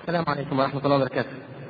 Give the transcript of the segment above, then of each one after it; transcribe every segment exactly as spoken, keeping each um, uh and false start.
السلام عليكم ورحمة الله وبركاته.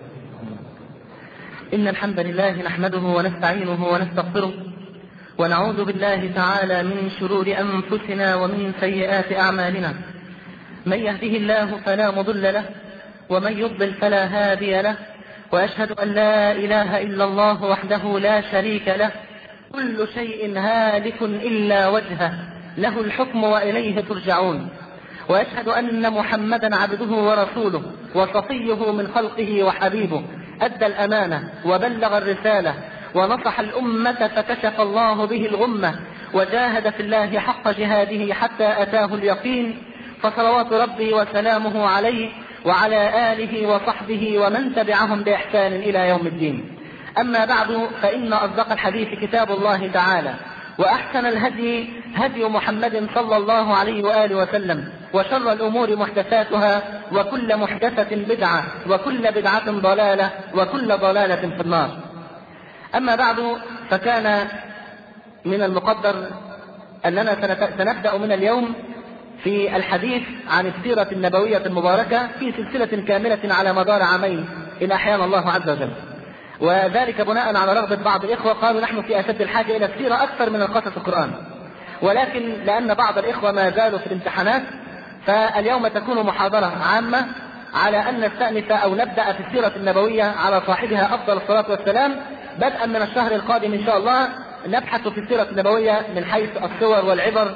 إن الحمد لله نحمده ونستعينه ونستغفره ونعوذ بالله تعالى من شرور أنفسنا ومن سيئات أعمالنا. من يهده الله فلا مضل له ومن يضلل فلا هادي له، وأشهد أن لا إله إلا الله وحده لا شريك له، كل شيء هالك إلا وجهه، له الحكم وإليه ترجعون. وأشهد أن محمدا عبده ورسوله وصفيه من خلقه وحبيبه، أدى الأمانة وبلغ الرسالة ونصح الأمة فكشف الله به الغمة، وجاهد في الله حق جهاده حتى أتاه اليقين، فصلوات ربي وسلامه عليه وعلى آله وصحبه ومن تبعهم بإحسان إلى يوم الدين. أما بعد، فإن أصدق الحديث كتاب الله تعالى، وأحسن الهدي هدي محمد صلى الله عليه وآله وسلم، وشر الأمور محدثاتها، وكل محدثة بدعة، وكل بدعة ضلالة، وكل ضلالة في النار. أما بعد، فكان من المقدر أننا سنبدأ من اليوم في الحديث عن السيرة النبوية المباركة في سلسلة كاملة على مدار عامين إن أحيانا الله عز وجل، وذلك بناء على رغبة بعض الإخوة. قالوا نحن في أشد الحاجة إلى السيرة أكثر من القصص القرآن، ولكن لأن بعض الإخوة ما زالوا في الامتحانات، فاليوم تكون محاضرة عامة على أن نستأنف أو نبدأ في السيرة النبوية على صاحبها أفضل الصلاة والسلام بدءا من الشهر القادم إن شاء الله. نبحث في السيرة النبوية من حيث الصور والعبر،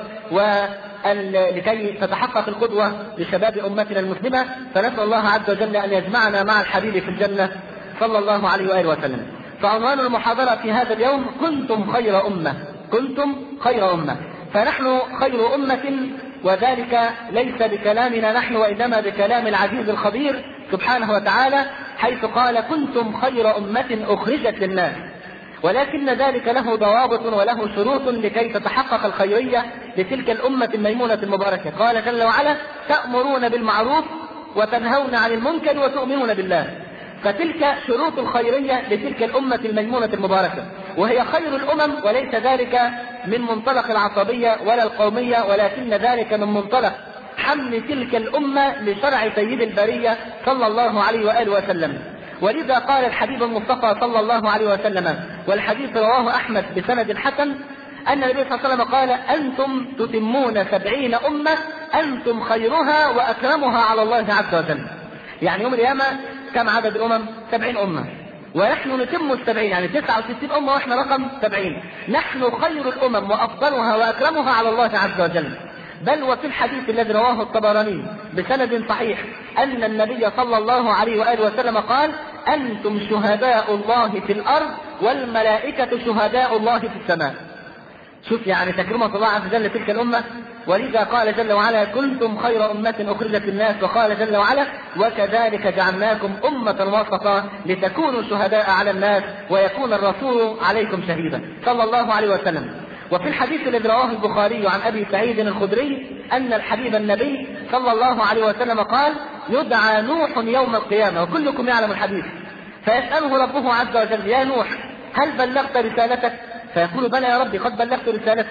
ولكي تتحقق القدوة لشباب أمتنا المسلمة. فنسأل الله عز وجل أن يجمعنا مع الحبيب في الجنة صلى الله عليه وآله وسلم. فعنوان المحاضرة في هذا اليوم: كنتم خير أمة. كنتم خير أمة. فنحن خير أمة، وذلك ليس بكلامنا نحن، وإنما بكلام العزيز الخبير سبحانه وتعالى، حيث قال: كنتم خير أمة أخرجت للناس. ولكن ذلك له ضوابط وله شروط لكي تتحقق الخيرية لتلك الأمة الميمونة المباركة. قال جل وعلا: تأمرون بالمعروف وتنهون عن المنكر وتؤمنون بالله. فتلك شروط الخيرية لتلك الأمة الميمونة المباركة، وهي خير الأمم، وليس ذلك من منطلق العصبية ولا القومية، ولكن ذلك من منطلق حمل تلك الأمة لشرع سيد البرية صلى الله عليه وآله وسلم. ولذا قال الحبيب المصطفى صلى الله عليه وسلم، والحديث رواه أحمد بسند حسن، أن النبي صلى الله عليه وسلم قال: أنتم تتمون سبعين أمة، أنتم خيرها وأكرمها على الله عز وجل. يعني يوم القيامة كم عدد الأمم؟ سبعين أمة، ونحن نتم السبعين، يعني تسعة وستين أمة وإحنا رقم سبعين. نحن خير الأمم وأفضلها وأكرمها على الله عز وجل. بل وفي الحديث الذي رواه الطبراني بسند صحيح أن النبي صلى الله عليه وآله وسلم قال: أنتم شهداء الله في الأرض والملائكة شهداء الله في السماء. شوف يعني تكرمة الله عز وجل تلك الأمة. ولذا قال جل وعلا: كنتم خير أمة أخرجت للناس. وقال جل وعلا: وكذلك جعلناكم أمة وسطا لتكونوا شهداء على الناس ويكون الرسول عليكم شهيدا، صلى الله عليه وسلم. وفي الحديث الذي رواه البخاري عن أبي سعيد الخدري أن الحبيب النبي صلى الله عليه وسلم قال: يدعى نوح يوم القيامة، وكلكم يعلم الحديث، فيسأله ربه عز وجل: يا نوح، هل بلغت رسالتك؟ فيقول: بلى يا ربي، قد بلغت رسالتك.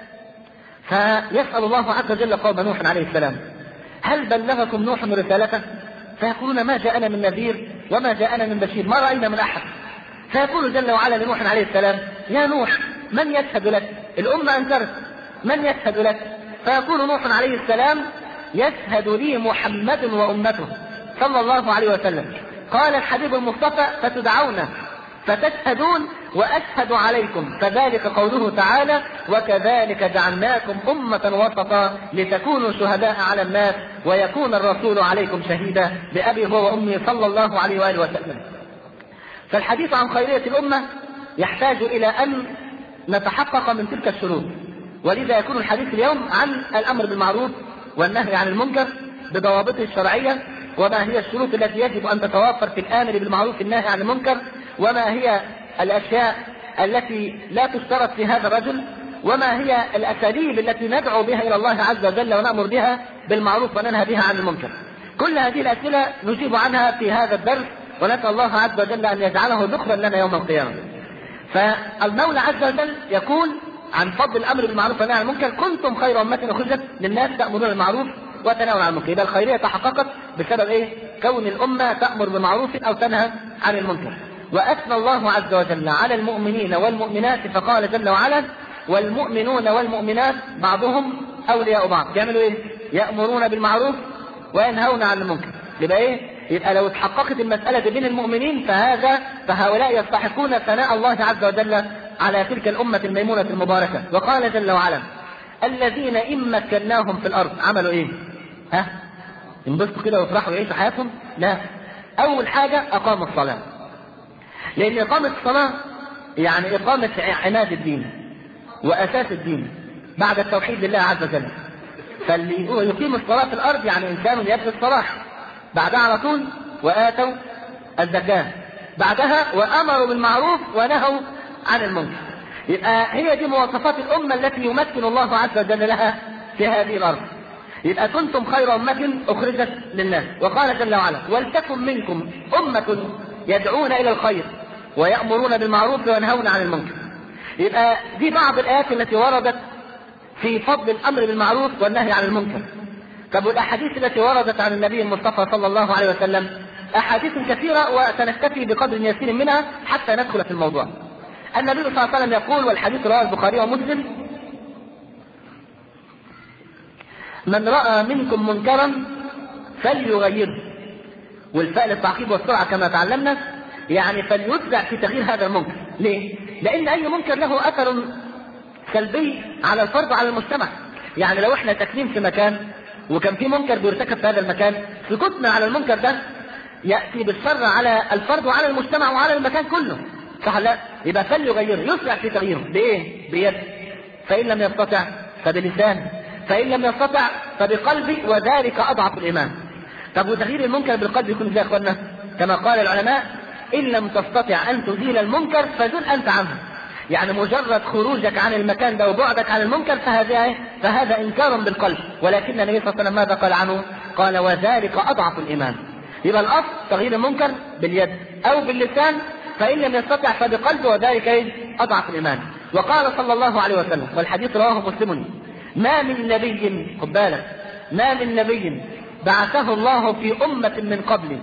فيسأل الله عز وجل قوم نوح عليه السلام: هل بلغكم نوح رسالته؟ فيقولون: ما جاءنا من نذير وما جاءنا من بشير، ما رأينا من أحد. فيقول جل وعلا لنوح عليه السلام: يا نوح، من يشهد لك؟ الأمة أنكرت، من يشهد لك؟ فيقول نوح عليه السلام: يشهد لي محمد وأمته صلى الله عليه وسلم. قال الحبيب المصطفى: فتدعون فتشهدون وأشهد عليكم، فذلك قوله تعالى: وكذلك جعلناكم أمة وسطا لتكونوا شهداء على الناس ويكون الرسول عليكم شهيدا، بأبي هو وأمي صلى الله عليه وآله وسلم. فالحديث عن خيرية الأمة يحتاج إلى أن نتحقق من تلك الشروط. ولذا يكون الحديث اليوم عن الأمر بالمعروف والنهي عن المنكر بضوابطه الشرعية، وما هي الشروط التي يجب أن تتوفر في الآمر بالمعروف والنهي عن المنكر، وما هي الأشياء التي لا تشترط في هذا الرجل، وما هي الأساليب التي ندعو بها إلى الله عز وجل ونأمر بها بالمعروف وننهى بها عن المنكر. كل هذه الأسئلة نجيب عنها في هذا الدرس، ونسأل الله عز وجل أن يجعله ذخرا لنا يوم القيامة. فالمولى عز وجل يقول عن فضل الأمر بالمعروف والنهي عن المنكر: كنتم خير أمة أخرجت للناس تأمرون بالمعروف وتناول عن المنكر. يبقى الخيرية تحققت بسبب ايه؟ كون الأمة تأمر بمعروف أو تنهى عن المنكر. وأثنى الله عز وجل على المؤمنين والمؤمنات فقال جل وعلا: والمؤمنون والمؤمنات بعضهم أولياء بعض. بيعملوا ايه؟ يأمرون بالمعروف وينهون عن المنكر. يبقى ايه؟ يبقى لو اتحققت المسألة بين المؤمنين فهذا فهؤلاء يستحقون ثناء الله عز وجل على تلك الأمة الميمونة المباركة. وقال جل وعلا: الذين إن مكناهم في الأرض عملوا ايه؟ ها؟ ينبسطوا كده ويفرحوا ويعيشوا حياتهم؟ لا. أول حاجة أقاموا الصلاة، لأن إقامة الصلاة يعني إقامة عماد الدين وأساس الدين بعد التوحيد لله عز وجل. فاللي يقيم الصلاة في الأرض يعني إنسان يبذل الصلاح. بعدها على طول وآتوا الزكاة، بعدها وأمروا بالمعروف ونهوا عن المنكر. يبقى هي دي مواصفات الأمة التي يمكن الله عز وجل لها في هذه الأرض. يبقى كنتم خير أمة أخرجت للناس. وقال جل وعلا: ولتكن منكم أمة يدعون إلى الخير ويأمرون بالمعروف وينهون عن المنكر. يبقى دي بعض الآيات التي وردت في فضل الأمر بالمعروف والنهي عن المنكر. طب والأحاديث التي وردت عن النبي المصطفى صلى الله عليه وسلم أحاديث كثيرة، وسنكتفي بقدر يسير منها حتى ندخل في الموضوع. النبي صلى الله عليه وسلم يقول، والحديث رواه البخاري ومسلم: من رأى منكم منكرا فليغيره. والفاء للتعقيب والسرعة كما تعلمنا، يعني فليسرع في تغيير هذا المنكر. ليه؟ لأن أي منكر له أثر سلبي على الفرد وعلى المجتمع. يعني لو احنا ساكنين في مكان وكان في منكر بيرتكب في هذا المكان، سكوتنا على المنكر ده يأتي بالشر على الفرد وعلى المجتمع وعلى المكان كله، صح لا؟ يبقى فليغيره، يسرع في تغييره. بإيه؟ بيد. فإن لم يستطع فبلسان، فإن لم يستطع فبقلبه، وذلك أضعف الإيمان. طب وتغيير المنكر بالقلب يكون ازاي يا اخوانا؟ كما قال العلماء: إن لم تستطع أن تزيل المنكر فزل أنت عنه. يعني مجرد خروجك عن المكان ده وبعدك عن المنكر فهذا فهذا إنكار بالقلب. ولكن النبي صلى الله عليه وسلم ماذا قال عنه؟ قال: وذلك أضعف الإيمان. يبقى الأصل تغيير المنكر باليد أو باللسان، فإن لم يستطع فبقلب، وذلك إيه؟ أضعف الإيمان. وقال صلى الله عليه وسلم، والحديث رواه مسلم: ما من نبي، خد بالك، ما من نبي بعثه الله في أمة من قبل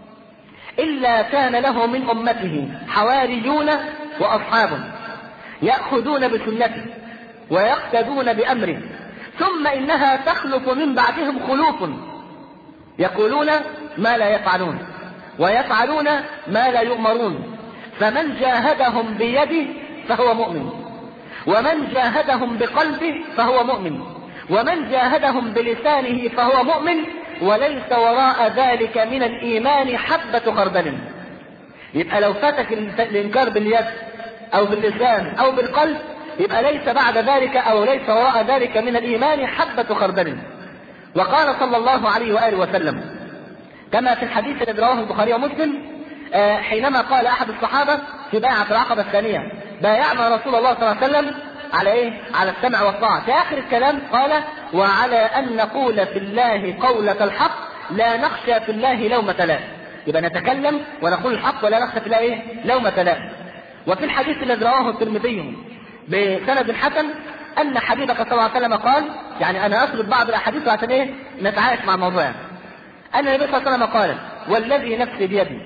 إلا كان له من أمته حواريون وأصحاب يأخذون بسنته ويقتدون بأمره، ثم إنها تخلف من بعدهم خلوف يقولون ما لا يفعلون ويفعلون ما لا يؤمرون، فمن جاهدهم بيده فهو مؤمن، ومن جاهدهم بقلبه فهو مؤمن، ومن جاهدهم بلسانه فهو مؤمن، وليس وراء ذلك من الإيمان حبة خردل. يبقى لو فاتك الإنكار باليد أو باللسان أو بالقلب، يبقى ليس بعد ذلك أو ليس وراء ذلك من الإيمان حبة خردل. وقال صلى الله عليه وآله وسلم كما في الحديث الذي رواه البخاري ومسلم، حينما قال أحد الصحابة في بيعة العقبة الثانية: بايعنا رسول الله صلى الله عليه وسلم على إيه؟ على السمع والطاعة. في آخر الكلام قال: وعلى أن نقول في الله قولة الحق لا نخشى في الله لومة لائم. يبقى نتكلم ونقول الحق ولا نخشى في الله إيه؟ لومة لائم. وفي الحديث الذي رواه الترمذي بسند حسن أن حبيبك صلى الله عليه وسلم قال، يعني أنا أسرد بعض الأحاديث عشان إيه؟ نتعايش مع الموضوع. يعني أن النبي صلى الله عليه وسلم قال: والذي نفسي بيدي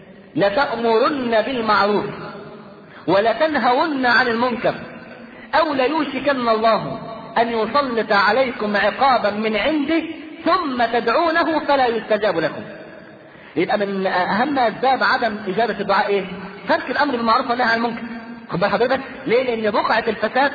لتأمرن بالمعروف ولتنهون عن المنكر، أو ليوشكن الله أن يسلط عليكم عقابا من عنده ثم تدعونه فلا يستجاب لكم. يبقى من أهم أسباب عدم إجابة الدعاء إيه؟ ترك الأمر بالمعروف والنهي عن المنكر. خد بال حضرتك ليه؟ لأن بقعة الفساد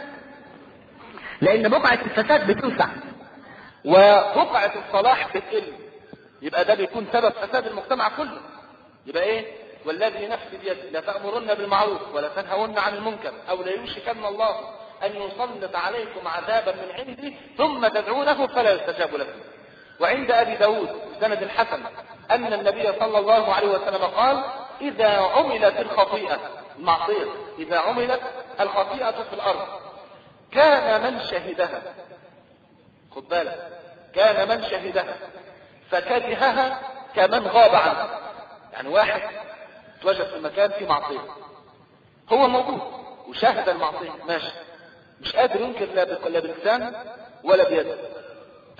لأن بقعة الفساد بتوسع وبقعة الصلاح بتقل. يبقى ده بيكون سبب فساد المجتمع كله. يبقى إيه؟ والذي نفسي بيده لتأمرن بالمعروف ولا تنهون عن المنكر، أو ليوشكن الله أن يسلط عليكم عذابا من عنده ثم تدعونه فلا يستجاب لكم. وعند أبي داود بسند الحسن أن النبي صلى الله عليه وسلم قال: إذا عملت الخطيئة المعصية إذا عملت الخطيئة في الأرض كان من شهدها، خد بالك، كان من شهدها فكرهها كمن غاب عنها. يعني واحد توجد في المكان في معصية، هو موجود وشاهد المعصية ماشي، مش قادر ينكر لا بلسان ولا بيده،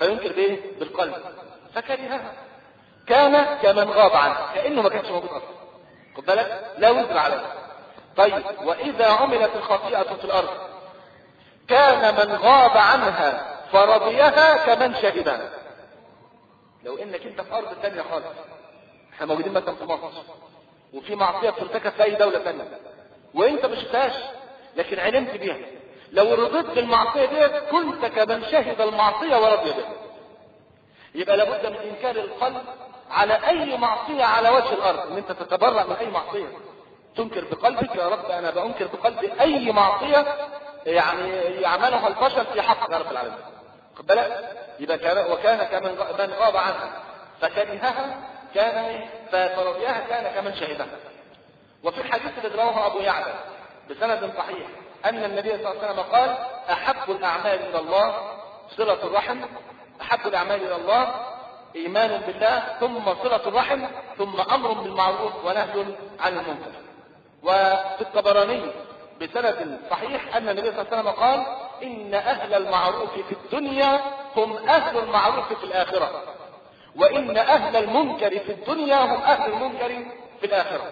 فينكر بايه؟ بالقلب. فكرهها كان كمن غاب عنه، كانه ما كانش موجود اصلا. خد بالك، لا وزر عليه. طيب واذا عملت الخطيئه في الارض كان من غاب عنها فرضيها كمن شهدها. لو انك انت في ارض ثانيه خالص، احنا موجودين مثلا في مصر وفي معصيه بترتكب في اي دوله ثانيه وانت ما شفتهاش لكن علمت بيها، لو رضيت بالمعصيه ديت كنت كمن شهد المعصيه ورضي بها. يبقى لابد من انكار القلب على اي معصيه على وجه الارض، ان انت تتبرأ من اي معصيه، تنكر بقلبك يا رب انا بانكر بقلبي اي معصيه يعني يعملها البشر في حق رب العالمين. خد بالك، يبقى كان وكان كمن غاب عنها فكرهها كان فرضيها كان كمن شهدها. وفي الحديث الذي رواه ابو يعلى بسند صحيح ان النبي صلى الله عليه وسلم قال احب الاعمال الى الله صلة الرحم، احب الاعمال الى الله ايمان بالله ثم صلة الرحم ثم امر بالمعروف ونهي عن المنكر. وفي الطبراني بسند صحيح ان النبي صلى الله عليه وسلم قال ان اهل المعروف في الدنيا هم اهل المعروف في الاخرة، وان اهل المنكر في الدنيا هم اهل المنكر في الاخرة.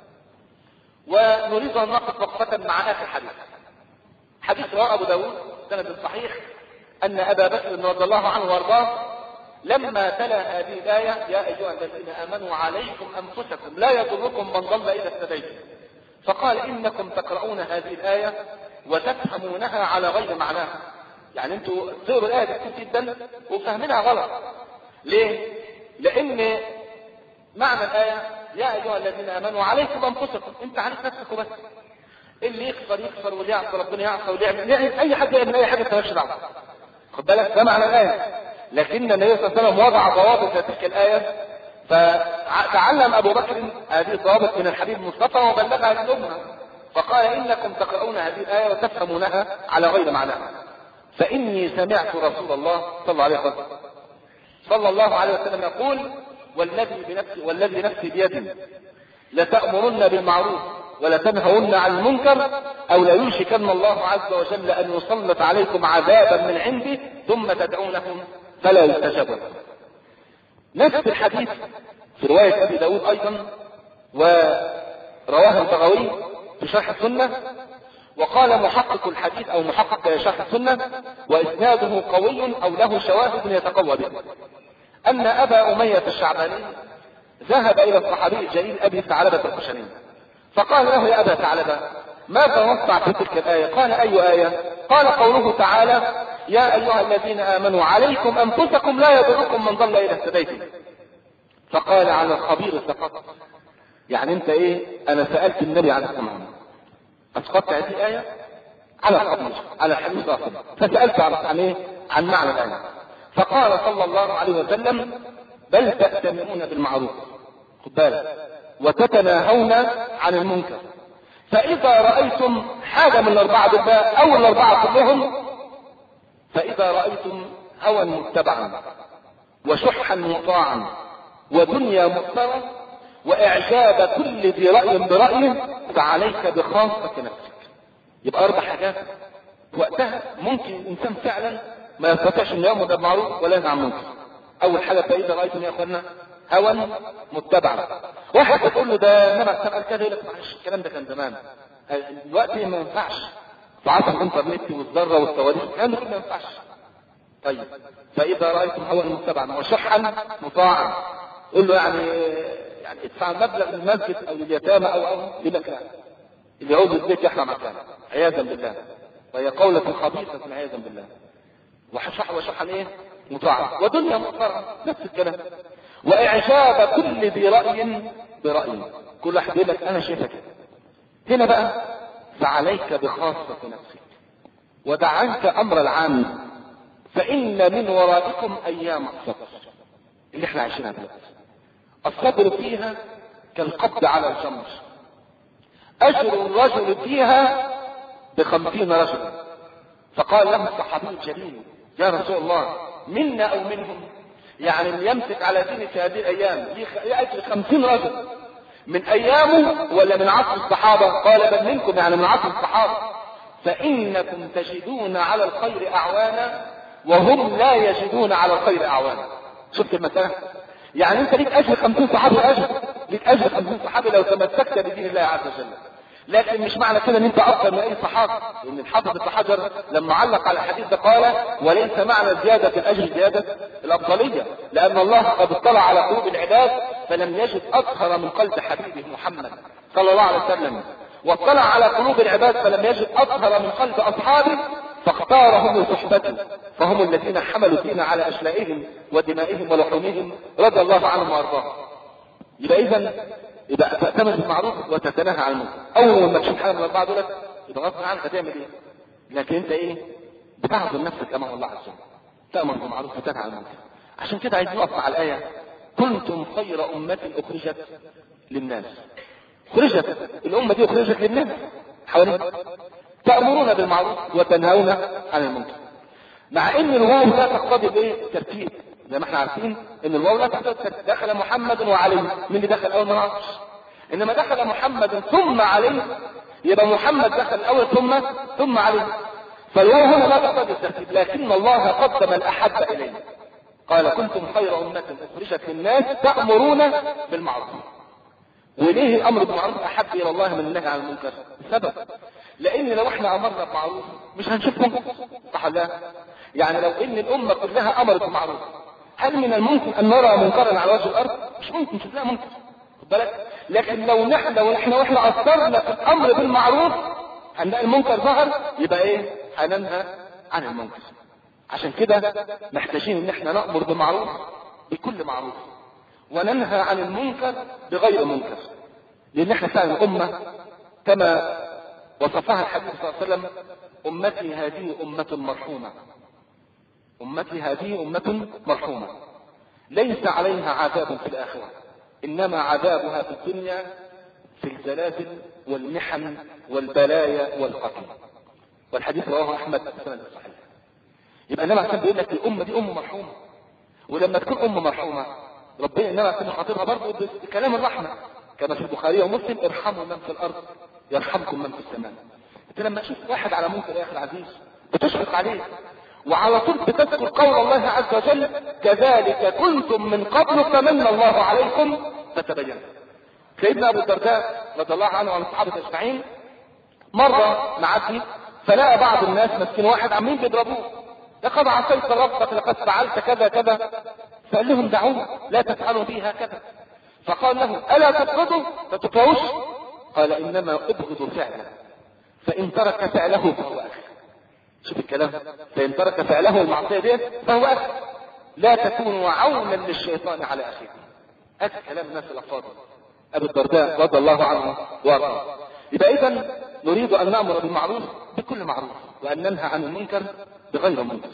ونريد ان نقف وقفة مع اخر حديث. حديث رواه ابو داود سند صحيح ان ابا بكر رضي الله عنه وارضاه لما تلا هذه الايه يا ايها الذين امنوا عليكم انفسكم لا يضركم من ضل اذا اهتديتم، فقال انكم تقرؤون هذه الايه وتفهمونها على غير معناها. يعني انتوا تقروا الايه كتير جدا وفاهمينها غلط. ليه؟ لان معنى الايه يا ايها الذين امنوا عليكم انفسكم، انت عليك نفسك وبس. اللي يكفر يكفر واللي يعصى ربنا يعصى واللي يعمل اي حد يعمل اي حاجه مالكش دعوه. خد بالك، ده معنى الايه. لكن النبي صلى الله عليه وسلم وضع ضوابط لتلك الايه، فتعلم ابو بكر هذه الضوابط من الحبيب المصطفى وبلغها للامه، فقال انكم تقرؤون هذه الايه وتفهمونها على غير معناها، فاني سمعت رسول الله صلى الله عليه وسلم صلى الله عليه وسلم يقول والذي بنفسي والذي نفسي بيده لتأمرن بالمعروف ولتنهون عن المنكر او ليوشكن الله عز وجل ان يسلط عليكم عذابا من عنده ثم تدعونهم فلا يستجاب لكم. نفس الحديث في رواية ابي داود ايضا ورواه البغوي في شرح السنة، وقال محقق الحديث او محقق شرح السنة واسناده قوي او له شواهد يتقوى به ان ابا امية الشعباني ذهب الى الصحابي الجليل ابي ثعلبة الخشني فقال له يا ابا ثعلبة ماذا نصنع في تلك الايه؟ قال اي ايه؟ قال قوله تعالى يا ايها الذين امنوا عليكم انفسكم لا يضركم من ضل اذا اهتديتم. فقال على الخبير سقط. يعني انت ايه؟ انا سالت النبي عليه الصلاه والسلام اسقطت هذه الايه على الخبير على الحديث الاخر، فسالت عن ايه؟ عن معنى الايه. فقال صلى الله عليه وسلم بل تأتمرون بالمعروف، خد بالك، وتتناهون عن المنكر، فإذا رأيتم حاجة من الأربعة بالله أو الأربعة كلهم، فإذا رأيتم هوى متبعا وشحا مطاعا ودنيا مؤثرة وإعجاب كل ذي رأي برأيه فعليك بخاصة نفسك. يبقى أربع حاجات وقتها ممكن الإنسان فعلا ما يستطيعش أن يأمر بالمعروف ولا ينهى عن المنكر. أول حاجة فإذا رأيتم يا أخوانا هوى متبعا. واحد بتقول له ده انما قال كذا يقول لك معلش الكلام ده كان زمان، دلوقتي ما ينفعش، في عصر الانترنت والذره والصواريخ الكلام ده ما ينفعش. طيب فاذا رايتم هوى متبعا وشحا مطاعا، قول له يعني يعني ادفع مبلغ للمسجد او لليتامى او او يقول لك لا، اللي يعوز البيت يحرم مكانه عياذا بالله، وهي قولة خبيثة عياذا بالله. وشح وشحا ايه؟ مطاعا ودنيا مؤثرة نفس الكلام، واعجاب كل ذي رأي برأي، كل واحد يقول لك انا شايفك كده. هنا بقى فعليك بخاصة نفسك ودع عنك امر العام، فان من ورائكم ايام الصبر اللي احنا عايشينها دلوقتي. الصبر فيها كالقبض على الجمر، اجر الرجل فيها بخمسين رجل. فقال له الصحابي الجليل يا رسول الله منا او منهم؟ يعني اللي يمسك على دينك هذه الايام يأجر خمسين رجل من ايامه ولا من عصر الصحابة؟ قال بل منكم، يعني من عصر الصحابة. فانكم تجدون على الخير اعوانا وهم لا يجدون على الخير اعوانا. شفت المسألة؟ يعني انت ليك اجر خمسين صحابي، اجر ليك اجر خمسين صحابي لو تمسكت بدين الله عز وجل. لكن مش معنى كده ان انت افضل من اي صحابي، لان الحافظ ابن حجر لما علق على الحديث ده قال: وليس معنى زيادة الاجر زيادة الافضلية، لان الله قد اطلع على قلوب العباد فلم يجد اطهر من قلب حبيبه محمد صلى الله عليه وسلم، واطلع على قلوب العباد فلم يجد اطهر من قلب اصحابه فاختارهم لصحبته، فهم الذين حملوا الدين على اشلائهم ودمائهم ولحومهم رضي الله عنهم وارضاهم. يبقى اذا يبقى تأتمر بالمعروف وتتناهى عن المنكر. اول ما تشوف حاجه من الاربعه دولت يبقى غصب عنك هتعمل ايه؟ لكن انت ايه؟ بتعظم نفسك امام الله عز وجل، تأمر بالمعروف وتنهى عن المنكر. عشان كده عايزين نقف على الايه: كنتم خير امه اخرجت للناس. خرجت الامه دي اخرجت للناس حوالين تأمرون بالمعروف وتنهون عن المنكر. مع ان الواو لا تقتضي بايه؟ ترتيب، زي ما احنا عارفين ان الواو لا تقتضي الترتيب. دخل محمد وعلي، مين اللي دخل اول؟ ما نعرفش. انما دخل محمد ثم علي، يبقى محمد دخل اول ثم ثم علي. فالواو هنا لا تقتضي الترتيب، لكن الله قدم الاحب اليه. قال: كنتم خير امه اخرجت للناس تأمرون بالمعروف. وليه الامر بالمعروف احب الى الله من النهي عن المنكر؟ السبب لان لو احنا امرنا بالمعروف مش هنشوف منكر، صح ولا لا؟ يعني لو ان الامه كلها امرت بالمعروف، هل من الممكن ان نرى منكرا على وجه الارض؟ مش ممكن، مش هتلاقي منكر، خد بالك. لكن لو نحن لو احنا واحنا اثرنا في الامر بالمعروف هنلاقي المنكر ظهر، يبقى ايه؟ هننهى عن المنكر. عشان كده محتاجين ان احنا نامر بالمعروف بكل معروف وننهى عن المنكر بغير منكر، لان احنا فعلا الامه كما وصفها الحبيب صلى الله عليه وسلم: امتي هذه امه مرحومه. امتي هذه امه مرحومه ليس عليها عذاب في الاخره، انما عذابها في الدنيا في الزلازل والمحن والبلايا والقتل. والحديث رواه احمد في السند الصحيح. يبقى النبي عليه بيقول لك الامه دي ام مرحومه، ولما تكون ام مرحومه ربنا النبي عليه خاطبها برضه بكلام الرحمه، كما في البخاري ومسلم: ارحموا من في الارض يرحمكم من في السماء. انت لما تشوف واحد على منكر يا اخي العزيز بتشفق عليه، وعلى طول بتذكر قول الله عز وجل: كذلك كنتم من قبل فمن الله عليكم فتبينوا. سيدنا ابو الدرداء رضي الله عنه وعن الصحابه اجمعين مره معدي فلقى بعض الناس مسكين واحد عمالين بيضربوه: لقد عصيت ربك، لقد فعلت كذا كذا. فقال لهم: دعوه، لا تفعلوا بي هكذا. فقال له: الا تبغضوا؟ ما تكرهوش؟ قال: انما ابغض فعله، فان ترك فعله فهو اخي. شوف الكلام، فان ترك فعله المعصيه دي فهو اخي. لا تكونوا عونا للشيطان على اخيكم. هذا كلام الناس الافاضل ابو الدرداء رضي الله عنه وارضاه. يبقى اذا نريد ان نامر بالمعروف بكل معروف وان ننهى عن المنكر بغير منكر.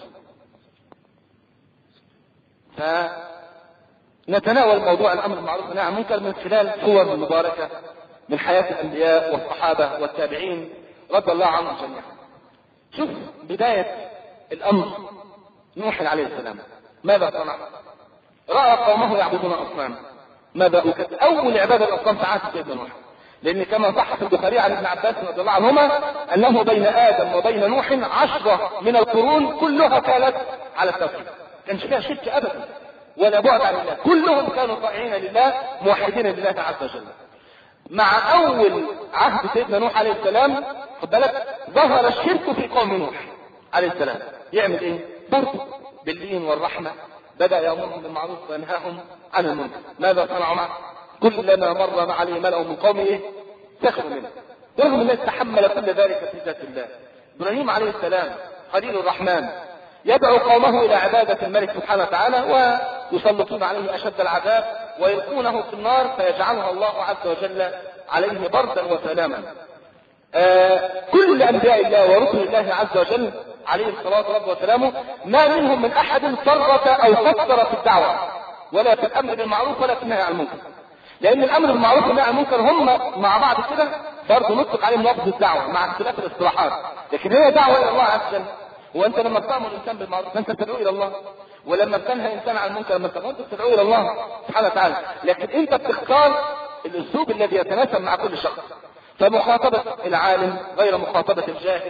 فنتناول موضوع الامر بالمعروف والنهي عن المنكر من خلال صور مباركه من حياه الانبياء والصحابه والتابعين رضي الله عنهم جميعا. شوف بدايه الامر: نوح عليه السلام ماذا صنع؟ راى قومه يعبدون اصنام. ماذا وكانت اول عباده الاصنام في عهد سيدنا نوح، لان كما صح في البخاري عن ابن عباس رضي الله عنهما انه بين ادم وبين نوح عشرة من القرون كلها كانت على التوحيد، كانش فيها شرك ابدا ولا بعد عن الله، كلهم كانوا طائعين لله موحدين لله عز وجل. مع اول عهد سيدنا نوح عليه السلام خد بالك ظهر الشرك في قوم نوح عليه السلام. يعمل ايه؟ برضه باللين والرحمه بدأ يأمرهم بالمعروف وينهاهم عن المنكر. ماذا صنعوا معه؟ كلما مر مع عليه ملأ من قومه سخروا منه، رغم الناس تحمل كل ذلك في ذات الله. ابراهيم عليه السلام خليل الرحمن يدعو قومه الى عبادة الملك سبحانه وتعالى ويسلطون عليه اشد العذاب ويلقونه في النار فيجعلها الله عز وجل عليه بردا وسلاما. آه كل انبياء الله ورسل الله عز وجل عليه الصلاة والسلام ما منهم من احد فرط او قصر في الدعوة ولا في الامر بالمعروف ولا في النهي عن المنكر، لان الامر بالمعروف والنهي عن المنكر هم مع بعض كده برضه نطلق عليهم لفظ الدعوه مع اختلاف الاصطلاحات، لكن هي دعوه الى الله عز وجل. وانت لما بتامر الانسان بالمعروف انت تدعو الى الله، ولما بتنهى انسان عن المنكر انت تدعو الى الله سبحانه وتعالى، لكن انت بتختار الاسلوب الذي يتناسب مع كل شخص. فمخاطبه العالم غير مخاطبه الجاهل،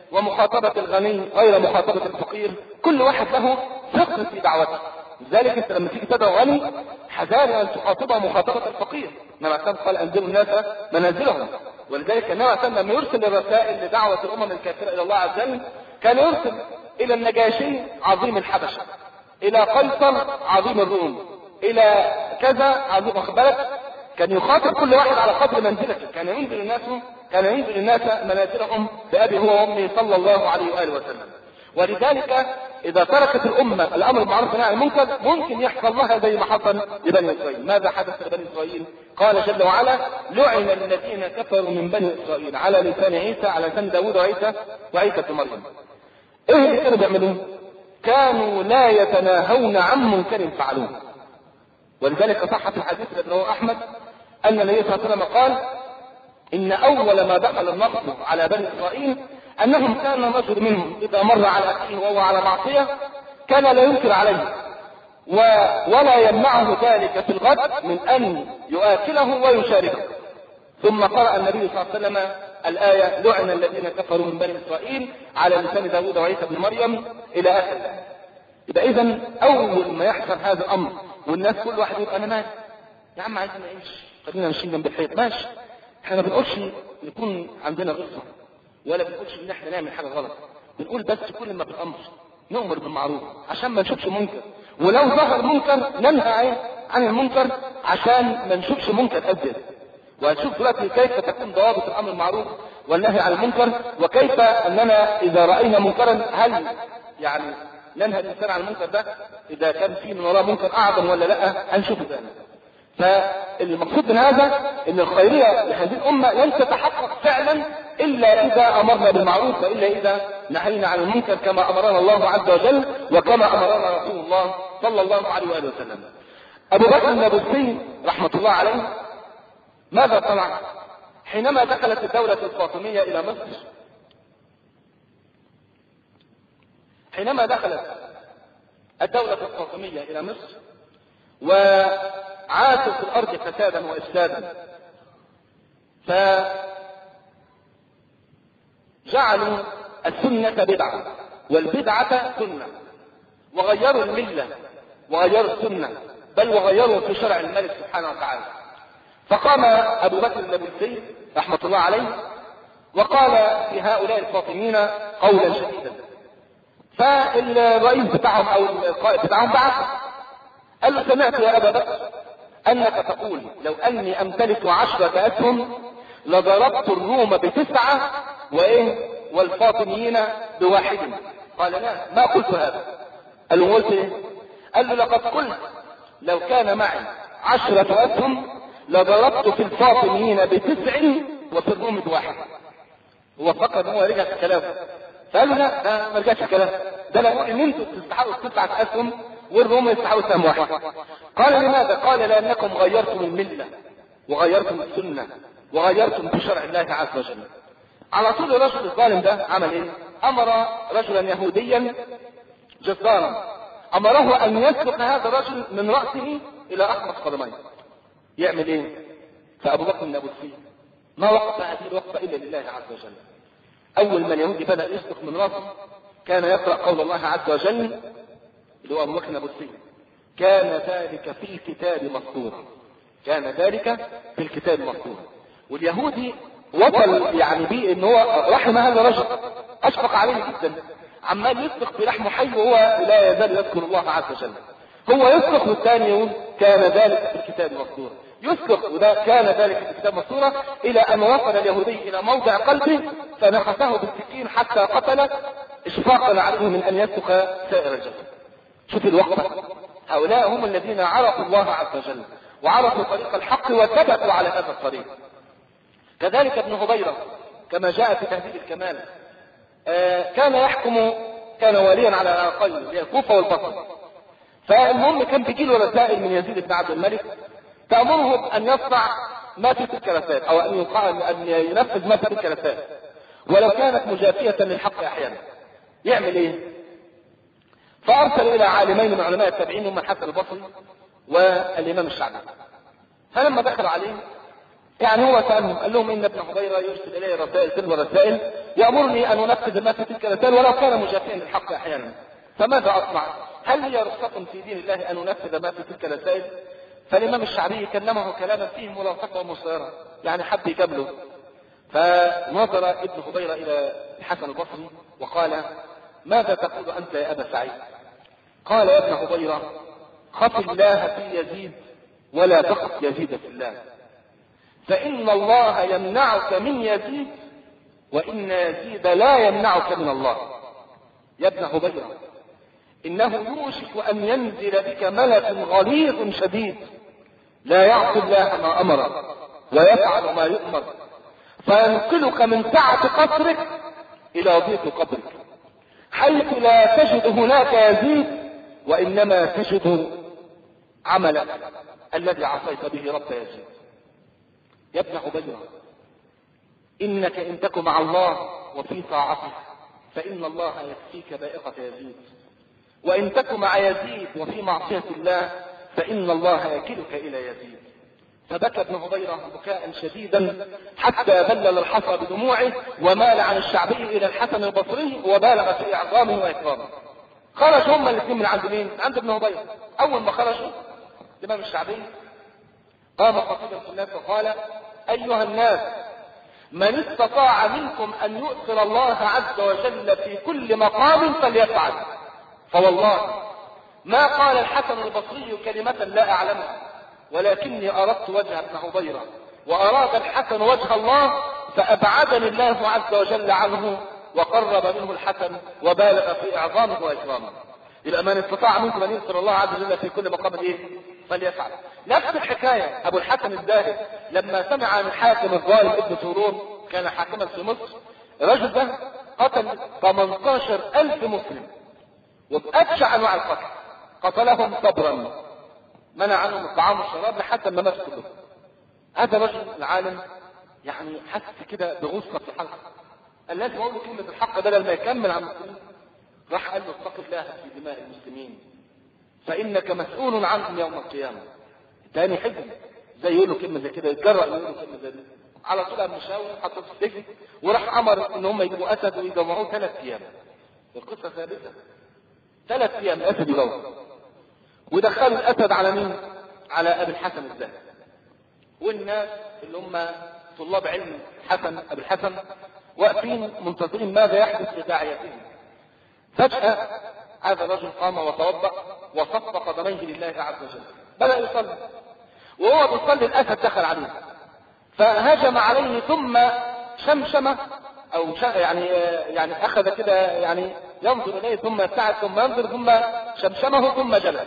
ومخاطبة الغني غير مخاطبة الفقير، كل واحد له فقه في دعوته. لذلك انت لما تيجي تدعو غني حذاري ان تخاطبه مخاطبة الفقير، انما كان قال انزلوا الناس منازلهم. ولذلك النبي كان لما يرسل الرسائل لدعوة الامم الكافرة الى الله عز وجل كان يرسل الى النجاشي عظيم الحبشة، الى قيصر عظيم الروم، الى كذا عظيم، واخد بالك؟ كان يخاطب كل واحد على قدر منزلته، كان ينزل الناس كان ينزل الناس منازلهم بأبي هو وأمي صلى الله عليه وآله وسلم. ولذلك إذا تركت الأمة الأمر بالمعروف والنهي عن المنكر ممكن يحصل لها زي ما حصل لبني إسرائيل. ماذا حدث لبني إسرائيل؟ قال جل وعلا: لعن الذين كفروا من بني إسرائيل على لسان عيسى، على لسان داوود وعيسى وعيسى بن مريم. إيه اللي كانوا بيعملون؟ كانوا لا يتناهون عن منكر فعلوه. ولذلك صح في الحديث الذي رواه أحمد أن النبي صلى الله عليه وسلم قال: إن أول ما دخل النصر على بني إسرائيل أنهم كان رجل منهم إذا مر على أخيه وهو على معصية كان لا ينكر عليه و... ولا يمنعه ذلك في الغد من أن يؤكله ويشاركه. ثم قرأ النبي صلى الله عليه وسلم الآية: لعن الذين كفروا من بني إسرائيل على لسان داوود وعيسى بن مريم إلى آخر الآية. يبقى إذا أول ما يحصل هذا الأمر والناس كل واحد يقول أنا مالي يا عم عايزين نعيش، خلينا ماشيين جنب الحيط، ماشي. احنا ما بنقولش يكون عندنا غلطة ولا بنقولش ان احنا نعمل حاجة غلط، بنقول بس كل ما بالامر نؤمر بالمعروف عشان ما نشوفش منكر، ولو ظهر منكر ننهى عن المنكر عشان ما نشوفش منكر ابدا. وهنشوف دلوقتي كيف تكون ضوابط الامر بالمعروف والنهي عن المنكر، وكيف اننا اذا راينا منكرا هل يعني ننهى الانسان عن المنكر ده اذا كان فيه من وراه منكر اعظم ولا لا، هنشوفه ثاني. فالمقصود من هذا ان الخيرية لهذه الامة لن تتحقق فعلا الا اذا امرنا بالمعروف والا اذا نهينا عن المنكر كما امرنا الله عز وجل وكما امرنا رسول الله صلى الله عليه واله وسلم. ابو بكر النابلسي رحمة الله عليه ماذا صنع حينما دخلت الدولة الفاطمية الى مصر؟ حينما دخلت الدولة الفاطمية الى مصر وعاشوا في الارض فسادا وافسادا، فجعلوا السنة بدعة والبدعة سنة، وغيروا الملة وغيروا السنة، بل وغيروا في شرع الملك سبحانه وتعالى. فقام ابو بكر النابلسي رحمة الله عليه وقال في هؤلاء الفاطميين قولا شديدا، فالرئيس بتاعهم او القائد بتاعهم بعث قال له: سمعت يا ابا بكر انك تقول لو اني امتلك عشرة اسهم لضربت الروم بتسعة وايه والفاطميين بواحد. قال: لا، ما قلت هذا. قال له: قلت ايه؟ قال له: لقد قلت لو كان معي عشرة اسهم لضربت في الفاطميين بتسع وفي الروم بواحد. هو فكر ان هو رجع في كلامه، فقال له: لا، ده ما رجعش كلام، ده لا، ان انتوا تستحقوا تسعة اسهم والروم يستحقوا سهم واحد. قال: لماذا؟ قال: لانكم غيرتم المله وغيرتم السنه وغيرتم بشرع الله عز وجل. على طول الرجل الظالم ده عمل ايه؟ امر رجلا يهوديا جزارا امره ان يسلق هذا الرجل من راسه الى احمق قدميه. يعمل ايه؟ فابو بكر النابلسي ما وقف هذه الوقفه الا لله عز وجل. اول ما اليهودي بدا يسلق من راسه كان يقرا قول الله عز وجل اللي هو ابو بكر النابلسي: كان ذلك في الكتاب مسطورا. كان ذلك في الكتاب مسطورا. واليهودي وصل يعني بيه ان هو رحم هذا الرجل، اشفق عليه جدا، عمال يسلخ بلحمه حي وهو لا يزال يذكر الله عز وجل. هو يسلخ والثاني يقول كان ذلك في الكتاب مسطورا، يسلخ وده كان ذلك في الكتاب مسطورا، الى ان وصل اليهودي الى موضع قلبه فنخسه بالسكين حتى قتله اشفاقا عليه من ان يسلخ سائر الجسد. شوف الوقفة، هؤلاء هم الذين عرفوا الله عز وجل وعرفوا طريق الحق وثبتوا على هذا الطريق. كذلك ابن هبيرة كما جاء في تهذيب الكمال آه كان يحكم، كان واليا على العراقين اللي الكوفة والبصره. فالمهم كان بيجيله رسائل من يزيد بن عبد الملك تأمره أن يصنع ما في تلك الرسائل أو أن أن ينفذ ما في تلك الرسائل ولو كانت مجافية للحق أحيانا. يعمل إيه؟ فأرسل إلى عالمين من علماء التابعين هم الحسن البصري والإمام الشعبي. فلما دخل عليه يعني هو سألهم قال لهم: إن ابن هبيرة يرسل إليه رسائل تلو الرسائل يأمرني أن أنفذ ما في تلك الرسائل ولو كان مجافئا للحق أحيانا، فماذا أصنع؟ هل هي رخصة في دين الله أن أنفذ ما في تلك الرسائل؟ فالإمام الشعبي كلمه كلاما فيه ملاصقة ومصيرة، يعني حب يقابله. فنظر ابن هبيرة إلى الحسن البصري وقال: ماذا تقول أنت يا أبا سعيد؟ قال: يا ابن هبيرة، خف الله في يزيد ولا تخف يزيد في الله، فإن الله يمنعك من يزيد وإن يزيد لا يمنعك من الله. يا ابن هبيرة، إنه يوشك أن ينزل بك ملك غليظ شديد لا يعصي الله ما أمر ويفعل ما يؤمر، فينقلك من سعة قصرك إلى ضيق قبرك، حيث لا تجد هناك يزيد وإنما تجد عملك الذي عصيت به رب يزيد. يا ابن هبيرة، إنك إن تك مع الله وفي طاعته فإن الله يكفيك بائقة يزيد، وإن تك مع يزيد وفي معصية الله فإن الله يكلك إلى يزيد. فبكى ابن هبيرة بكاء شديدا حتى بلل الحصى بدموعه ومال عن الشعبي إلى الحسن البصري وبالغ في إعظامه وإكرامه. خرج هما الاثنين من عند مين؟ عند ابن هبيرة. أول ما خرجوا الإمام الشعبي قام خطيبا في الناس وقال: أيها الناس، من استطاع منكم أن يؤثر الله عز وجل في كل مقام فليفعل. فوالله ما قال الحسن البصري كلمة لا أعلمها، ولكني أردت وجه ابن هبيرة وأراد الحسن وجه الله، فأبعدني الله عز وجل عنه وقرب منه الحسن وبالغ في إعظامه وإكرامه. يبقى من استطاع منكم أن يؤثر الله عز وجل في كل مقام إيه؟ فليفعل. نفس الحكاية أبو الحسن الزاهد لما سمع عن الحاكم الظالم ابن طولون، كان حاكما في مصر، الرجل ده قتل ثمانية عشر ألف مسلم وبأبشع أنواع القتل، قتلهم صبرا، منع عنهم الطعام والشراب لحتى ما ماتوا كلهم. هذا الرجل العالم يعني حس كده بغصة في حلقه، قال لازم اقول له كلمة الحق بدل ما يكمل عن المسلمين. راح قال له: اتق الله في دماء المسلمين فإنك مسؤول عنهم يوم القيامة. تاني حزن زي يقول له كلمة زي كده، يتجرأ يقول له كلمة زي دي، على طول قام مشاور حطه في السجن، وراح امر ان هم يجيبوا اسد ويجمعوه ثلاث ايام. القصة ثابتة، ثلاث ايام الاسد يجوع، ودخلوا الاسد على مين؟ على ابي الحسن الزاهد. والناس اللي هم طلاب علم حسن ابي الحسن واقفين منتظرين ماذا يحدث لداعيتهم. فجأة هذا الرجل قام وتوضأ وصف قدميه لله عز وجل، بدأ يصلي، وهو بيصلي الاسد دخل عليه فهجم عليه ثم شمشمه او يعني يعني اخذ كده يعني ينظر اليه ثم يبتعد ثم ينظر ثم شمشمه ثم جلس.